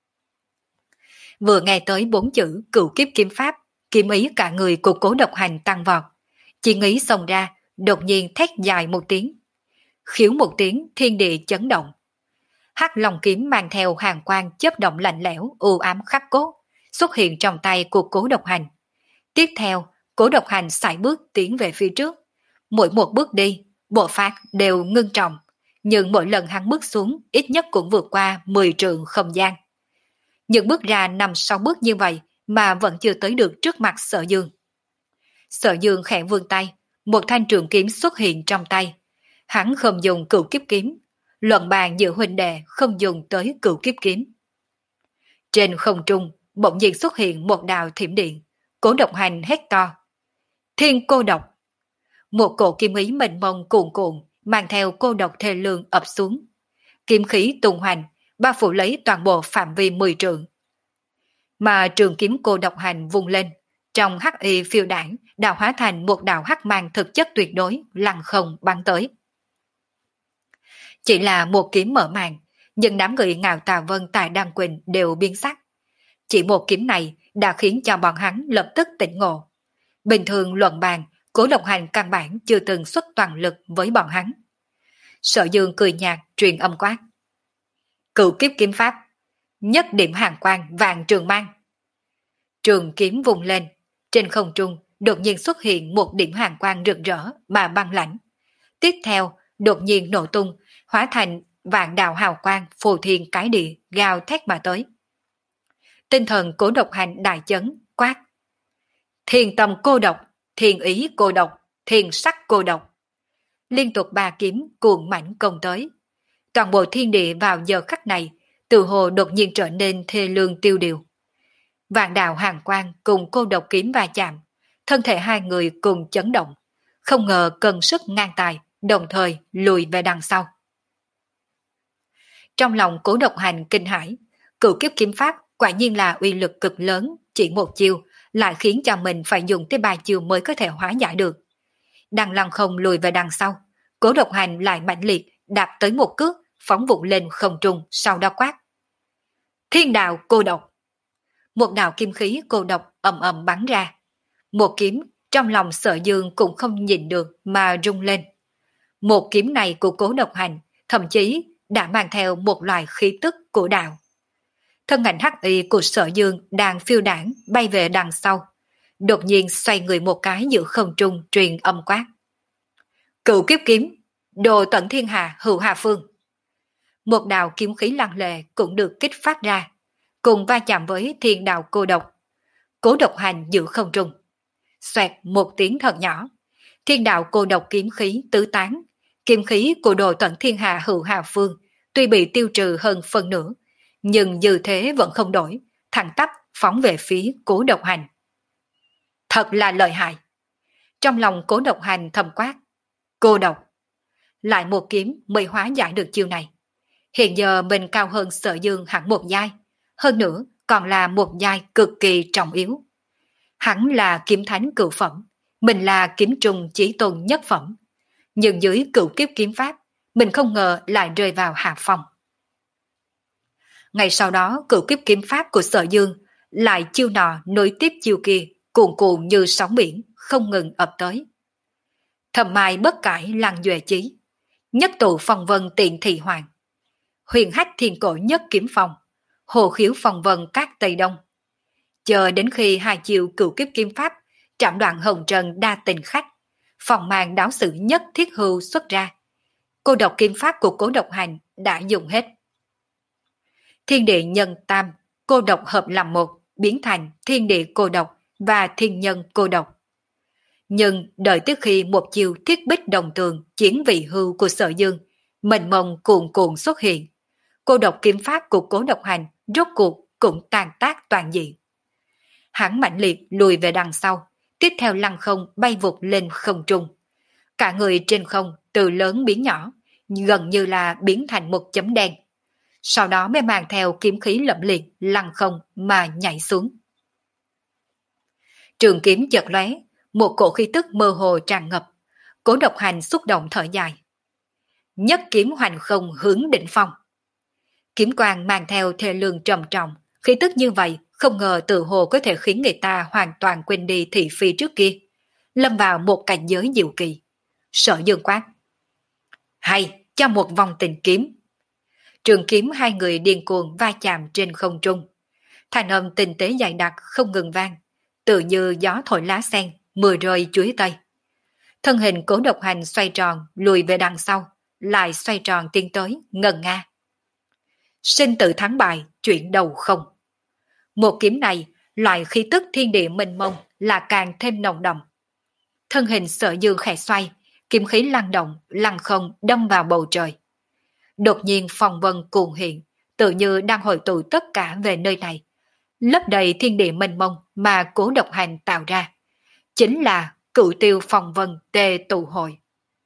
Vừa nghe tới bốn chữ cửu kiếp kiếm pháp, kiếm ý cả người của Cố Độc Hành tăng vọt. Chiến ý xông ra, đột nhiên thét dài một tiếng. Khiếu một tiếng, thiên địa chấn động. Hắc Long kiếm mang theo hàng quang chớp động lạnh lẽo, u ám khắc cốt, xuất hiện trong tay của Cố Độc Hành. Tiếp theo, Cố Độc Hành sải bước tiến về phía trước. Mỗi một bước đi, bộ phát đều ngưng trọng, nhưng mỗi lần hắn bước xuống ít nhất cũng vượt qua mười trượng không gian. Những bước ra năm sáu bước như vậy mà vẫn chưa tới được trước mặt Sở Dương. Sở Dương khẽ vươn tay, một thanh trường kiếm xuất hiện trong tay. Hắn không dùng cửu kiếp kiếm, luận bàn giữa huynh đệ không dùng tới cửu kiếp kiếm. Trên không trung bỗng nhiên xuất hiện một đạo thiểm điện. Cố Độc Hành hét to. Thiên cô độc. Một cổ kim ý mênh mông cuồn cuộn mang theo cô độc thê lương ập xuống. Kim khí tung hoành, bao phủ lấy toàn bộ phạm vi mười trượng. Mà trường kiếm cô Độc Hành vung lên, trong hắc y phiêu đảng đào hóa thành một đạo hắc mang thực chất tuyệt đối, lăng không bắn tới. Chỉ là một kiếm mở màn, nhưng đám người Ngạo Tà Vân tại Đan Quỳnh đều biến sắc. Chỉ một kiếm này đã khiến cho bọn hắn lập tức tỉnh ngộ. Bình thường luận bàn, Cố Độc Hành căn bản chưa từng xuất toàn lực với bọn hắn. Sở Dương cười nhạt truyền âm quát. Cửu kiếp kiếm pháp, nhất điểm hàng quang vàng trường mang. Trường kiếm vùng lên, trên không trung đột nhiên xuất hiện một điểm hàng quang rực rỡ mà băng lãnh. Tiếp theo, đột nhiên nổ tung, hóa thành vạn đạo hào quang phù thiên cái địa gào thét mà tới. Tinh thần Cố Độc Hành đại chấn, quát. Thiên tâm cô độc, thiên ý cô độc, thiên sắc cô độc. Liên tục ba kiếm cuồng mãnh công tới. Toàn bộ thiên địa vào giờ khắc này, từ hồ đột nhiên trở nên thê lương tiêu điều. Vạn đạo hàng quang cùng cô độc kiếm va chạm, thân thể hai người cùng chấn động, không ngờ cần sức ngang tài, đồng thời lùi về đằng sau. Trong lòng Cố Độc Hành kinh hãi, cửu kiếp kiếm pháp quả nhiên là uy lực cực lớn, chỉ một chiêu lại khiến cho mình phải dùng tới ba chiêu mới có thể hóa giải được. Đang lăng không lùi về đằng sau, Cố Độc Hành lại mạnh liệt đạp tới một cước, phóng vụt lên không trung, sau đó quát. Thiên đạo cô độc. Một đạo kim khí cô độc ầm ầm bắn ra. Một kiếm, trong lòng Sở Dương cũng không nhìn được mà rung lên. Một kiếm này của Cố Độc Hành thậm chí đã mang theo một loại khí tức của đạo. Thân ảnh hắc y của Sở Dương đang phiêu đảng bay về đằng sau, đột nhiên xoay người một cái giữa không trung truyền âm quát. Cửu kiếp kiếm, đồ tận thiên hà hữu hà phương. Một đạo kiếm khí lăng lệ cũng được kích phát ra, cùng va chạm với thiên đạo cô độc. Cố Độc Hành giữa không trung. Xoẹt một tiếng thật nhỏ, thiên đạo cô độc kiếm khí tứ tán, Kim khí của đồ tận thiên hạ hữu hào phương tuy bị tiêu trừ hơn phần nửa, nhưng dư thế vẫn không đổi, thẳng tắp phóng về phía Cố Độc Hành. Thật là lợi hại. Trong lòng Cố Độc Hành thầm quát, cô độc. Lại một kiếm mới hóa giải được chiêu này. Hiện giờ mình cao hơn Sở Dương hẳn một giai, hơn nữa còn là một giai cực kỳ trọng yếu. Hắn là kiếm thánh cửu phẩm, mình là kiếm trùng chí tôn nhất phẩm. Nhưng dưới cửu kiếp kiếm pháp, mình không ngờ lại rơi vào hạ phong. Ngày sau đó cửu kiếp kiếm pháp của Sở Dương lại chiêu nọ nối tiếp chiêu kia, cuồn cuộn như sóng biển, không ngừng ập tới. Thầm mai bất cải lăng duệ chí, nhất tụ phong vân tiện thị hoàng, huyền hách thiên cổ nhất kiếm phong, hồ khiếu phong vân các tây đông. Chờ đến khi hai chiêu cửu kiếp kiếm pháp chạm đoạn hồng trần đa tình khách, phòng màn đáo sự nhất thiết hưu xuất ra, cô độc kiếm pháp của Cố Độc Hành đã dùng hết. Thiên địa nhân tam, cô độc hợp làm một, biến thành thiên địa cô độc và thiên nhân cô độc. Nhưng đợi tới khi một chiều thiết bích đồng tường chiến vị hưu của Sở Dương, mênh mông cuồn cuộn xuất hiện, cô độc kiếm pháp của Cố Độc Hành rốt cuộc cũng tàn tác toàn diện. Hắn mạnh liệt lùi về đằng sau, tiếp theo lăng không bay vụt lên không trung. Cả người trên không từ lớn biến nhỏ, gần như là biến thành một chấm đen. Sau đó mới mang theo kiếm khí lẫm liệt lăng không mà nhảy xuống. Trường kiếm chợt lóe, một cổ khí tức mơ hồ tràn ngập. Cố Độc Hành xúc động thở dài. Nhất kiếm hoành không hướng đỉnh phong. Kiếm quang mang theo thề lương trầm trọng, khí tức như vậy không ngờ tự hồ có thể khiến người ta hoàn toàn quên đi thị phi trước kia, lâm vào một cảnh giới diệu kỳ. Sở Dương quát, hay cho một vòng tình kiếm. Trường kiếm hai người điên cuồng va chạm trên không trung, thanh âm tinh tế dày đặc không ngừng vang, tự như gió thổi lá sen, mưa rơi chuối tây. Thân hình Cố Độc Hành xoay tròn lùi về đằng sau, lại xoay tròn tiến tới ngần nga. Sinh tử thắng bại, chuyện đầu không. Một kiếm này, loại khí tức thiên địa mênh mông là càng thêm nồng đậm. Thân hình Sở Dương khẽ xoay, kiếm khí lăng động, lăng không đâm vào bầu trời. Đột nhiên phong vân cuồng hiện, tự như đang hội tụ tất cả về nơi này, lấp đầy thiên địa mênh mông mà Cố Độc Hành tạo ra. Chính là cửu tiêu phong vân tề tụ hội.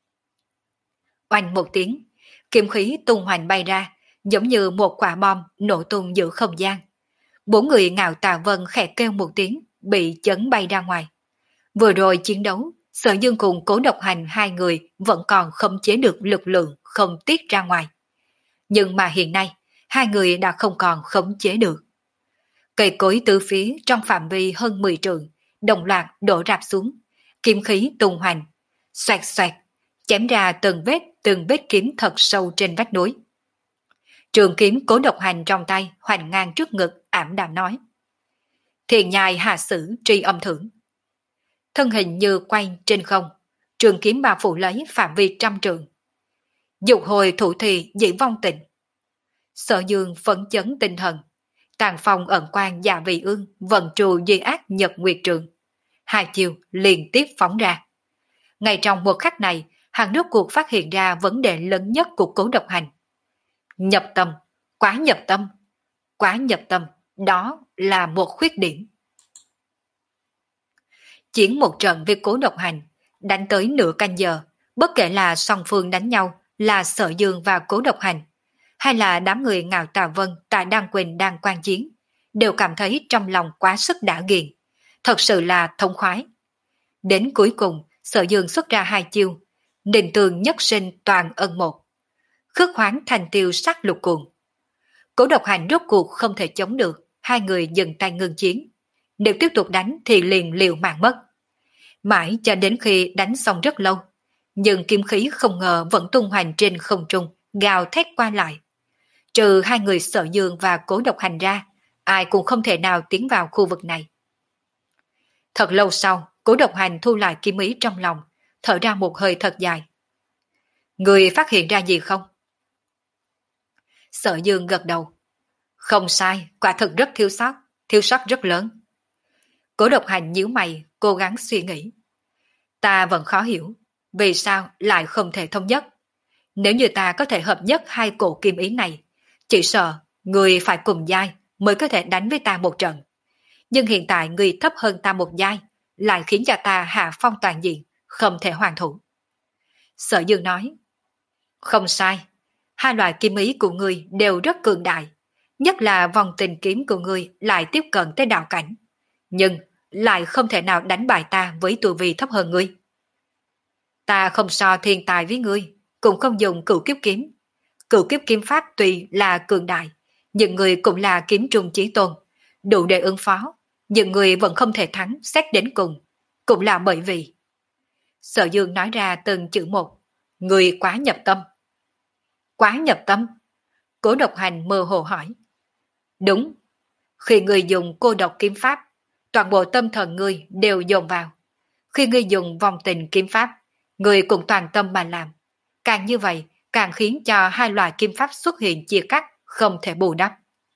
Oanh một tiếng, kiếm khí tung hoành bay ra, giống như một quả bom nổ tung giữa không gian. Bốn người Ngạo Tà Vân khẽ kêu một tiếng, bị chấn bay ra ngoài. Vừa rồi chiến đấu, Sở Dương cùng Cố Độc Hành hai người vẫn còn khống chế được lực lượng không tiết ra ngoài. Nhưng mà hiện nay, hai người đã không còn khống chế được. Cây cối tứ phía trong phạm vi hơn mười trượng, đồng loạt đổ rạp xuống, kiếm khí tung hoành, xoẹt xoẹt, chém ra từng vết từng vết kiếm thật sâu trên vách núi. Trường kiếm Cố Độc Hành trong tay hoành ngang trước ngực, ảm đạm nói, thiền nhai hạ sử tri âm thưởng. Thân hình như quay trên không, trường kiếm bao phủ lấy phạm vi trăm trượng. Dục hồi thủ thì dĩ vong tịnh. Sở Dương phấn chấn tinh thần, tàn phong ẩn quan dạ vị ương, vận trù duy ác nhật nguyệt trường. Hai chiều liên tiếp phóng ra. Ngay trong một khắc này, hắn rốt cuộc phát hiện ra vấn đề lớn nhất của Cố Độc Hành. Nhập tâm, quá nhập tâm, quá nhập tâm, đó là một khuyết điểm. Chiến một trận với Cố Độc Hành, đánh tới nửa canh giờ, bất kể là song phương đánh nhau là Sở Dương và Cố Độc Hành, hay là đám người Ngạo Tà Vân tại Đan Quỳnh đang quan chiến, đều cảm thấy trong lòng quá sức đã nghiền, thật sự là thông khoái. Đến cuối cùng, Sở Dương xuất ra hai chiêu, định tường nhất sinh toàn ân một, khước hoáng thành tiêu sắc lục cuồng. Cố Độc Hành rốt cuộc không thể chống được, hai người dừng tay ngưng chiến. Nếu tiếp tục đánh thì liền liều mạng mất. Mãi cho đến khi đánh xong rất lâu, nhưng kiếm khí không ngờ vẫn tung hoành trên không trung, gào thét qua lại. Trừ hai người Sở Dương và Cố Độc Hành ra, ai cũng không thể nào tiến vào khu vực này. Thật lâu sau, Cố Độc Hành thu lại kiếm ý trong lòng, thở ra một hơi thật dài. Người phát hiện ra gì không? Sở Dương gật đầu. Không sai, quả thực rất thiếu sót, thiếu sót rất lớn. Cố Độc Hành nhíu mày, cố gắng suy nghĩ. Ta vẫn khó hiểu, vì sao lại không thể thống nhất, Nếu như ta có thể hợp nhất hai cổ kim ý này, chỉ sợ người phải cùng giai mới có thể đánh với ta một trận. Nhưng hiện tại người thấp hơn ta một giai, lại khiến cho ta hạ phong toàn diện, không thể hoàn thủ. Sở Dương nói, không sai, hai loại kim ý của ngươi đều rất cường đại, nhất là vòng tình kiếm của ngươi lại tiếp cận tới đạo cảnh, nhưng lại không thể nào đánh bại ta với tu vi thấp hơn ngươi. Ta không so thiên tài với ngươi, cũng không dùng cửu kiếp kiếm. Cửu kiếp kiếm pháp tuy là cường đại, nhưng người cũng là kiếm trung chí tôn, đủ để ứng phó, nhưng người vẫn không thể thắng xét đến cùng, cũng là bởi vì. Sở Dương nói ra từng chữ một, người quá nhập tâm. Quá nhập tâm? Cố Độc Hành mơ hồ hỏi. Đúng, khi người dùng cô độc kiếm pháp, toàn bộ tâm thần người đều dồn vào. Khi người dùng vòng tình kiếm pháp, người cũng toàn tâm mà làm. Càng như vậy, càng khiến cho hai loại kiếm pháp xuất hiện chia cắt, không thể bù đắp.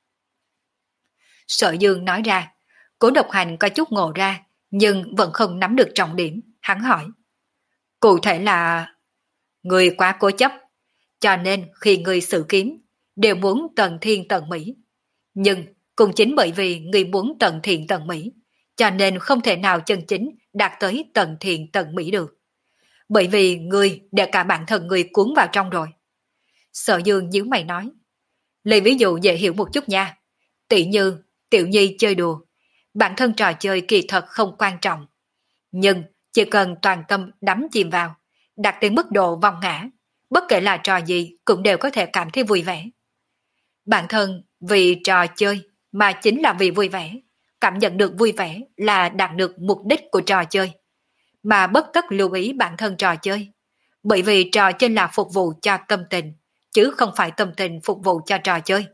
Sở Dương nói ra, Cố Độc Hành có chút ngộ ra, nhưng vẫn không nắm được trọng điểm, hắn hỏi. Cụ thể là... Người quá cố chấp, cho nên khi người sử kiếm, đều muốn tận thiên tận mỹ. Nhưng cũng chính bởi vì người muốn tận thiện tận mỹ, cho nên không thể nào chân chính đạt tới tận thiện tận mỹ được. Bởi vì người để cả bản thân người cuốn vào trong rồi. Sở Dương nhíu mày nói. Lấy ví dụ dễ hiểu một chút nha. Tỷ như Tiểu Nhi chơi đùa, bản thân trò chơi kỳ thật không quan trọng. Nhưng chỉ cần toàn tâm đắm chìm vào, đạt tới mức độ vong ngã, bất kể là trò gì cũng đều có thể cảm thấy vui vẻ. Bản thân vì trò chơi mà chính là vì vui vẻ, cảm nhận được vui vẻ là đạt được mục đích của trò chơi, mà bất tất lưu ý bản thân trò chơi, bởi vì trò chơi là phục vụ cho tâm tình, chứ không phải tâm tình phục vụ cho trò chơi.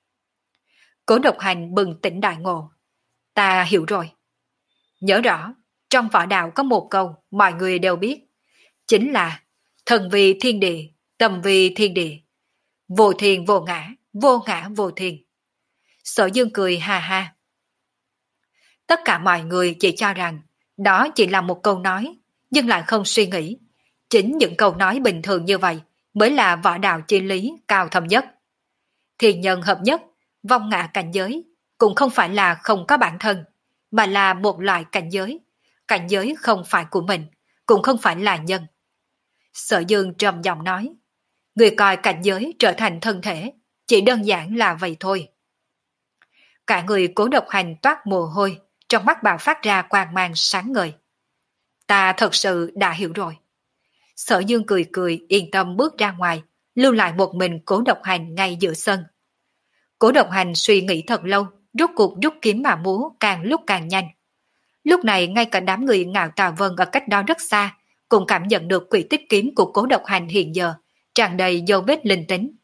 Cố Độc Hành bừng tỉnh đại ngộ. Ta hiểu rồi. Nhớ rõ, trong võ đạo có một câu mọi người đều biết, chính là thần vì thiên địa, tâm vì thiên địa, vô thiên vô ngã, vô ngã vô thiên. Sở Dương cười ha ha. Tất cả mọi người chỉ cho rằng đó chỉ là một câu nói, nhưng lại không suy nghĩ. Chính những câu nói bình thường như vậy mới là võ đạo chi lý cao thâm nhất. Thiên nhân hợp nhất, vong ngã cảnh giới, cũng không phải là không có bản thân, mà là một loại cảnh giới. Cảnh giới không phải của mình, cũng không phải là nhân. Sở Dương trầm giọng nói, người coi cảnh giới trở thành thân thể, chỉ đơn giản là vậy thôi. Cả người Cố Độc Hành toát mồ hôi, trong mắt bạo phát ra quang mang sáng ngời. Ta thật sự đã hiểu rồi. Sở Dương cười cười yên tâm bước ra ngoài, lưu lại một mình Cố Độc Hành ngay giữa sân. Cố Độc Hành suy nghĩ thật lâu, rút cuộc rút kiếm mà múa càng lúc càng nhanh. Lúc này ngay cả đám người Ngạo Tà Vân ở cách đó rất xa, cũng cảm nhận được quỷ tích kiếm của Cố Độc Hành hiện giờ, tràn đầy dấu vết linh tính.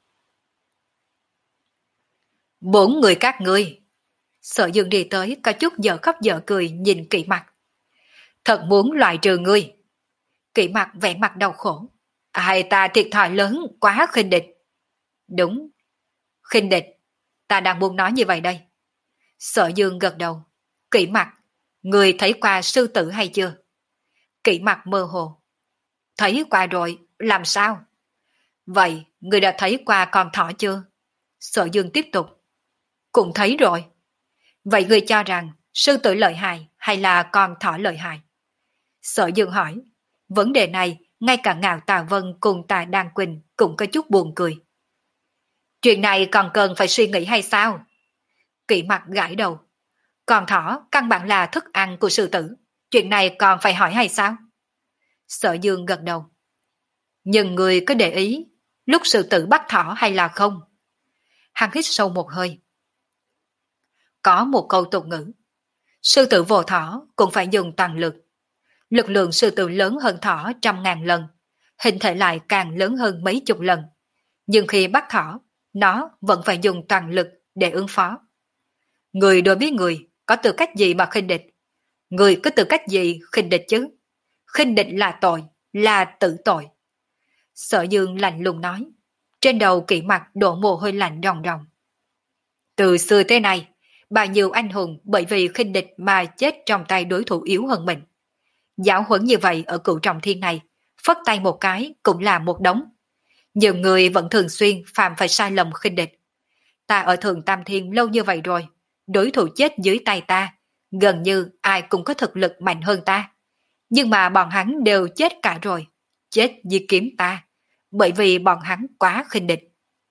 Bốn người các ngươi. Sở Dương đi tới có chút dở khóc dở cười nhìn Kỷ Mặc. Thật muốn loại trừ ngươi. Kỷ Mặc vẻ mặt đau khổ. Hai ta thiệt thòi lớn quá khinh địch. Đúng. Khinh địch. Ta đang muốn nói như vậy đây. Sở Dương gật đầu. Kỷ Mặc, ngươi thấy qua sư tử hay chưa? Kỷ Mặc mơ hồ. Thấy qua rồi, làm sao? Vậy, ngươi đã thấy qua con thỏ chưa? Sở Dương tiếp tục. Cũng thấy rồi. Vậy ngươi cho rằng sư tử lợi hại hay là con thỏ lợi hại? Sở Dương hỏi. Vấn đề này, ngay cả Ngạo Tà Vân cùng Tà Đan Quỳnh cũng có chút buồn cười. Chuyện này còn cần phải suy nghĩ hay sao? Kỷ Mặc gãi đầu. Con thỏ căn bản là thức ăn của sư tử. Chuyện này còn phải hỏi hay sao? Sở Dương gật đầu. Nhưng người có để ý lúc sư tử bắt thỏ hay là không? Hắn hít sâu một hơi. Có một câu tục ngữ. Sư tử vồ thỏ cũng phải dùng toàn lực. Lực lượng sư tử lớn hơn thỏ trăm ngàn lần, hình thể lại càng lớn hơn mấy chục lần. Nhưng khi bắt thỏ, nó vẫn phải dùng toàn lực để ứng phó. Người đối với người, có tư cách gì mà khinh địch? Người có tư cách gì khinh địch chứ? Khinh địch là tội, là tử tội. Sở Dương lạnh lùng nói. Trên đầu Kỷ Mặc đổ mồ hôi lạnh ròng ròng. Từ xưa tới nay, bao nhiêu anh hùng bởi vì khinh địch mà chết trong tay đối thủ yếu hơn mình. Giáo huấn như vậy ở Cửu Trọng Thiên này, phất tay một cái cũng là một đống. Nhiều người vẫn thường xuyên phạm phải sai lầm khinh địch. Ta ở Thượng Tam Thiên lâu như vậy rồi, đối thủ chết dưới tay ta, gần như ai cũng có thực lực mạnh hơn ta. Nhưng mà bọn hắn đều chết cả rồi, chết dưới kiếm ta, bởi vì bọn hắn quá khinh địch.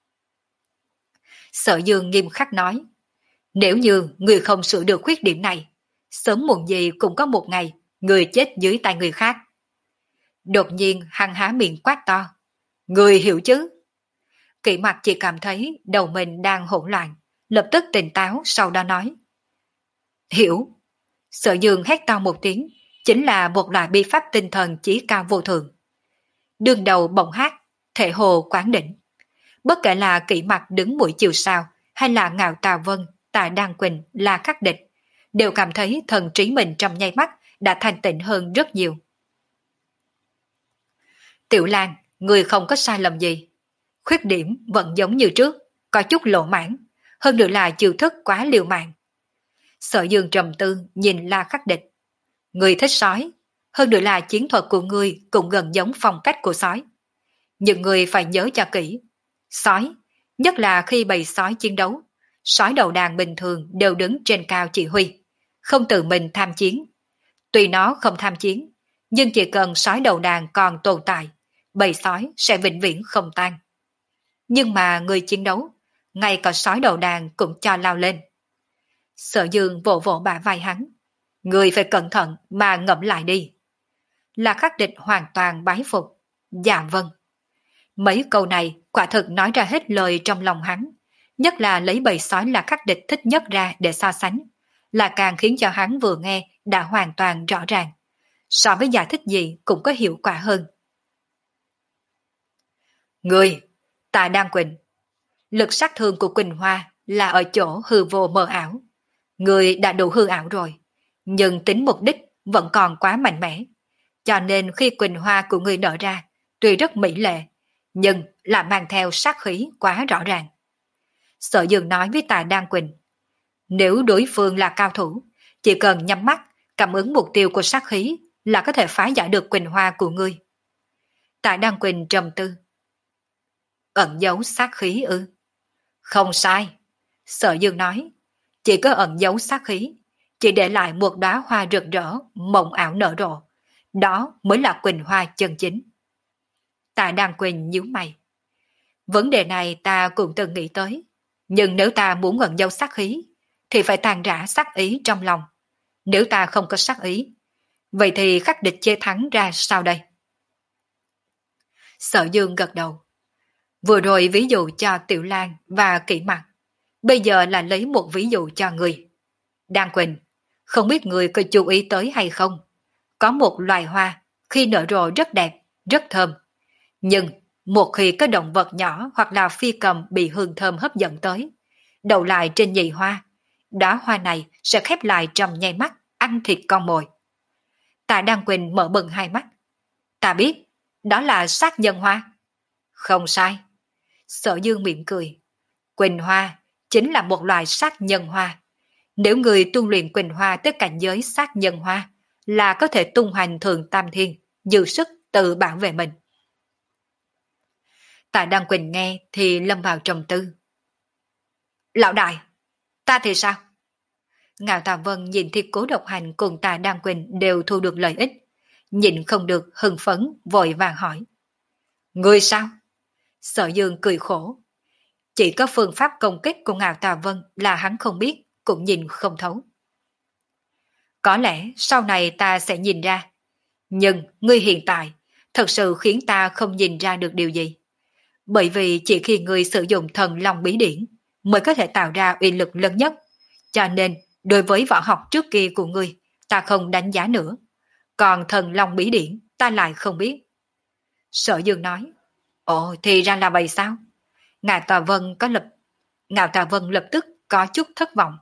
Sở Dương nghiêm khắc nói, nếu như người không sửa được khuyết điểm này, sớm muộn gì cũng có một ngày, người chết dưới tay người khác. Đột nhiên hắn há miệng quát to, người hiểu chứ? Kỷ Mặc chỉ cảm thấy đầu mình đang hỗn loạn, lập tức tỉnh táo sau đó nói. Hiểu. Sở Dương hét to một tiếng, chính là một loại bi pháp tinh thần chí cao vô thượng. Đường đầu bỗng hát, thể hồ quán đỉnh. Bất kể là Kỷ Mặc đứng mũi chiều sao, hay là Ngạo Tà Vân, Tà Đan Quỳnh là khắc địch, đều cảm thấy thần trí mình trong nháy mắt đã thanh tịnh hơn rất nhiều. Tiểu Lan, người không có sai lầm gì. Khuyết điểm vẫn giống như trước, có chút lộ mãn, hơn nữa là chiêu thức quá liều mạng. Sở Dương trầm tư nhìn La Khắc Địch. Người thích sói, hơn nữa là chiến thuật của ngươi cũng gần giống phong cách của sói. Nhưng người phải nhớ cho kỹ. Sói, nhất là khi bầy sói chiến đấu, sói đầu đàn bình thường đều đứng trên cao chỉ huy, không tự mình tham chiến. Tuy nó không tham chiến, nhưng chỉ cần sói đầu đàn còn tồn tại, bầy sói sẽ vĩnh viễn không tan. Nhưng mà người chiến đấu, ngay cả sói đầu đàn cũng cho lao lên. Sở Dương vỗ vỗ bả vai hắn. Người phải cẩn thận mà ngẫm lại đi. La Khắc Địch hoàn toàn bái phục. Dạ vâng. Mấy câu này quả thực nói ra hết lời trong lòng hắn, nhất là lấy bầy sói La Khắc Địch thích nhất ra để so sánh, là càng khiến cho hắn vừa nghe đã hoàn toàn rõ ràng. So với giải thích gì cũng có hiệu quả hơn. Người, Tà Đan Quỳnh. Lực sát thương của Quỳnh Hoa là ở chỗ hư vô mờ ảo. Người đã đủ hư ảo rồi, nhưng tính mục đích vẫn còn quá mạnh mẽ. Cho nên khi Quỳnh Hoa của người nở ra, tuy rất mỹ lệ, nhưng là mang theo sát khí quá rõ ràng. Sở Dương nói với Tà Đan Quỳnh, nếu đối phương là cao thủ, chỉ cần nhắm mắt, cảm ứng mục tiêu của sát khí là có thể phá giải được Quỳnh Hoa của ngươi. Tà Đan Quỳnh trầm tư. Ẩn giấu sát khí ư? Không sai. Sở Dương nói, chỉ có ẩn giấu sát khí, chỉ để lại một đóa hoa rực rỡ, mộng ảo nở rộ. Đó mới là Quỳnh Hoa chân chính. Tà Đan Quỳnh nhíu mày. Vấn đề này ta cũng từng nghĩ tới, nhưng nếu ta muốn ẩn giấu sát khí, thì phải tàn rã sát ý trong lòng. Nếu ta không có sát ý, vậy thì khắc địch chế thắng ra sao đây? Sở Dương gật đầu. Vừa rồi ví dụ cho Tiểu Lan và Kỷ Mặc, bây giờ là lấy một ví dụ cho người. Đan Quỳnh, không biết người có chú ý tới hay không? Có một loài hoa, khi nở rộ rất đẹp, rất thơm. Nhưng, một khi có động vật nhỏ hoặc là phi cầm bị hương thơm hấp dẫn tới, đậu lại trên nhị hoa, đóa hoa này sẽ khép lại trong nháy mắt, ăn thịt con mồi. Tạ Đan Quỳnh mở bừng hai mắt. Ta biết, đó là sát nhân hoa. Không sai. Sở Dương mỉm cười. Quỳnh hoa chính là một loài sát nhân hoa. Nếu người tu luyện Quỳnh hoa tới cảnh giới sát nhân hoa, là có thể tung hoành Thượng Tam Thiên, dư sức tự bảo vệ mình. Tạ Đan Quỳnh nghe thì lâm vào trầm tư. Lão đại, ta thì sao? Ngạo Tà Vân nhìn thì Cố Độc Hành cùng Tạ Đan Quỳnh đều thu được lợi ích, nhìn không được hưng phấn, vội vàng hỏi. Ngươi sao? Sở Dương cười khổ. Chỉ có phương pháp công kích của Ngạo Tà Vân là hắn không biết, cũng nhìn không thấu. Có lẽ sau này ta sẽ nhìn ra, nhưng ngươi hiện tại thật sự khiến ta không nhìn ra được điều gì. Bởi vì chỉ khi ngươi sử dụng thần long bí điển mới có thể tạo ra uy lực lớn nhất, cho nên đối với võ học trước kia của ngươi ta không đánh giá nữa. Còn thần long bí điển ta lại không biết. Sở Dương nói. Ồ, thì ra là vậy sao? Ngạo Tà Vân có lập Ngạo Tà Vân lập tức có chút thất vọng.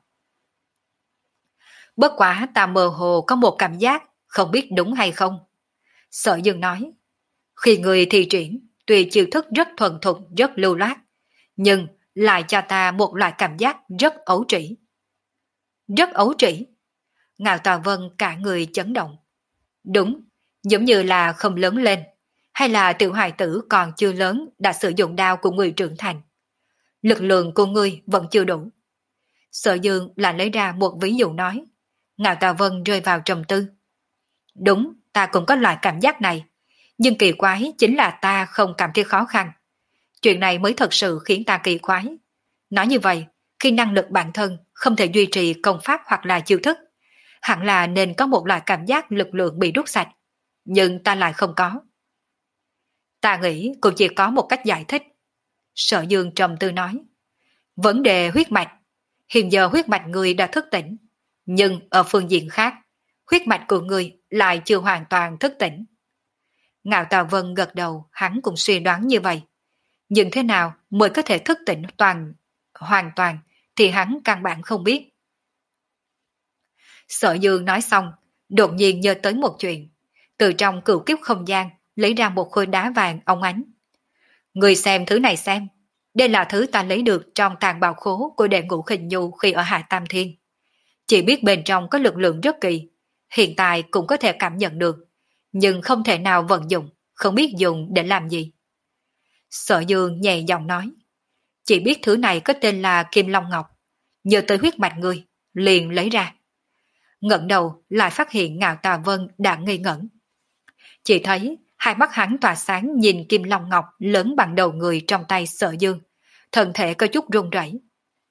Bất quá ta mơ hồ có một cảm giác không biết đúng hay không. Sở Dương nói. Khi người thi triển, tuy chiêu thức rất thuần thục, rất lưu loát, nhưng lại cho ta một loại cảm giác rất ấu trĩ. Rất ấu trĩ. Ngạo Tà Vân cả người chấn động. Đúng, giống như là không lớn lên, hay là tiểu hài tử còn chưa lớn đã sử dụng đao của người trưởng thành? Lực lượng của ngươi vẫn chưa đủ. Sở Dương lại lấy ra một ví dụ nói. Ngạo Tà Vân rơi vào trầm tư. Đúng, ta cũng có loại cảm giác này. Nhưng kỳ quái chính là ta không cảm thấy khó khăn. Chuyện này mới thật sự khiến ta kỳ quái. Nói như vậy, khi năng lực bản thân không thể duy trì công pháp hoặc là chiêu thức, hẳn là nên có một loại cảm giác lực lượng bị rút sạch. Nhưng ta lại không có. Ta nghĩ cũng chỉ có một cách giải thích. Sở Dương trầm tư nói. Vấn đề huyết mạch. Hiện giờ huyết mạch người đã thức tỉnh. Nhưng ở phương diện khác, huyết mạch của người lại chưa hoàn toàn thức tỉnh. Ngạo Tà Vân gật đầu, hắn cũng suy đoán như vậy. Nhưng thế nào mới có thể thức tỉnh toàn, hoàn toàn thì hắn căn bản không biết. Sở Dương nói xong, đột nhiên nhớ tới một chuyện. Từ trong cửu kiếp không gian lấy ra một khối đá vàng óng ánh. Người xem thứ này xem. Đây là thứ ta lấy được trong tàng bào khố của đệ ngũ Khinh Nhu khi ở Hạ Tam Thiên. Chỉ biết bên trong có lực lượng rất kỳ, hiện tại cũng có thể cảm nhận được, nhưng không thể nào vận dụng, không biết dùng để làm gì. Sở Dương nhẹ giọng nói, chỉ biết thứ này có tên là Kim Long Ngọc, nhớ tới huyết mạch người, liền lấy ra. Ngẩng đầu lại phát hiện Ngạo Tà Vân đã ngây ngẩn. Chỉ thấy hai mắt hắn tỏa sáng nhìn Kim Long Ngọc lớn bằng đầu người trong tay Sở Dương, thân thể có chút run rẩy.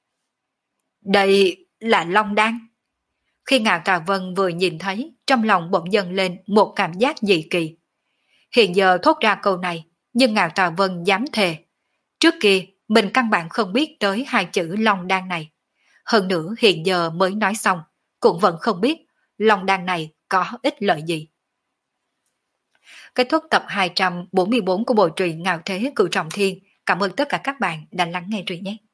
Đây là Long Đan. Khi Ngạo Tà Vân vừa nhìn thấy, trong lòng bỗng dâng lên một cảm giác dị kỳ. Hiện giờ thốt ra câu này, nhưng Ngạo Tà Vân dám thề. Trước kia, mình căn bản không biết tới hai chữ Long Đan này. Hơn nữa hiện giờ mới nói xong, cũng vẫn không biết Long Đan này có ích lợi gì. Kết thúc tập hai trăm bốn mươi bốn của bộ truyện Ngạo Thế Cửu Trọng Thiên. Cảm ơn tất cả các bạn đã lắng nghe truyện nhé.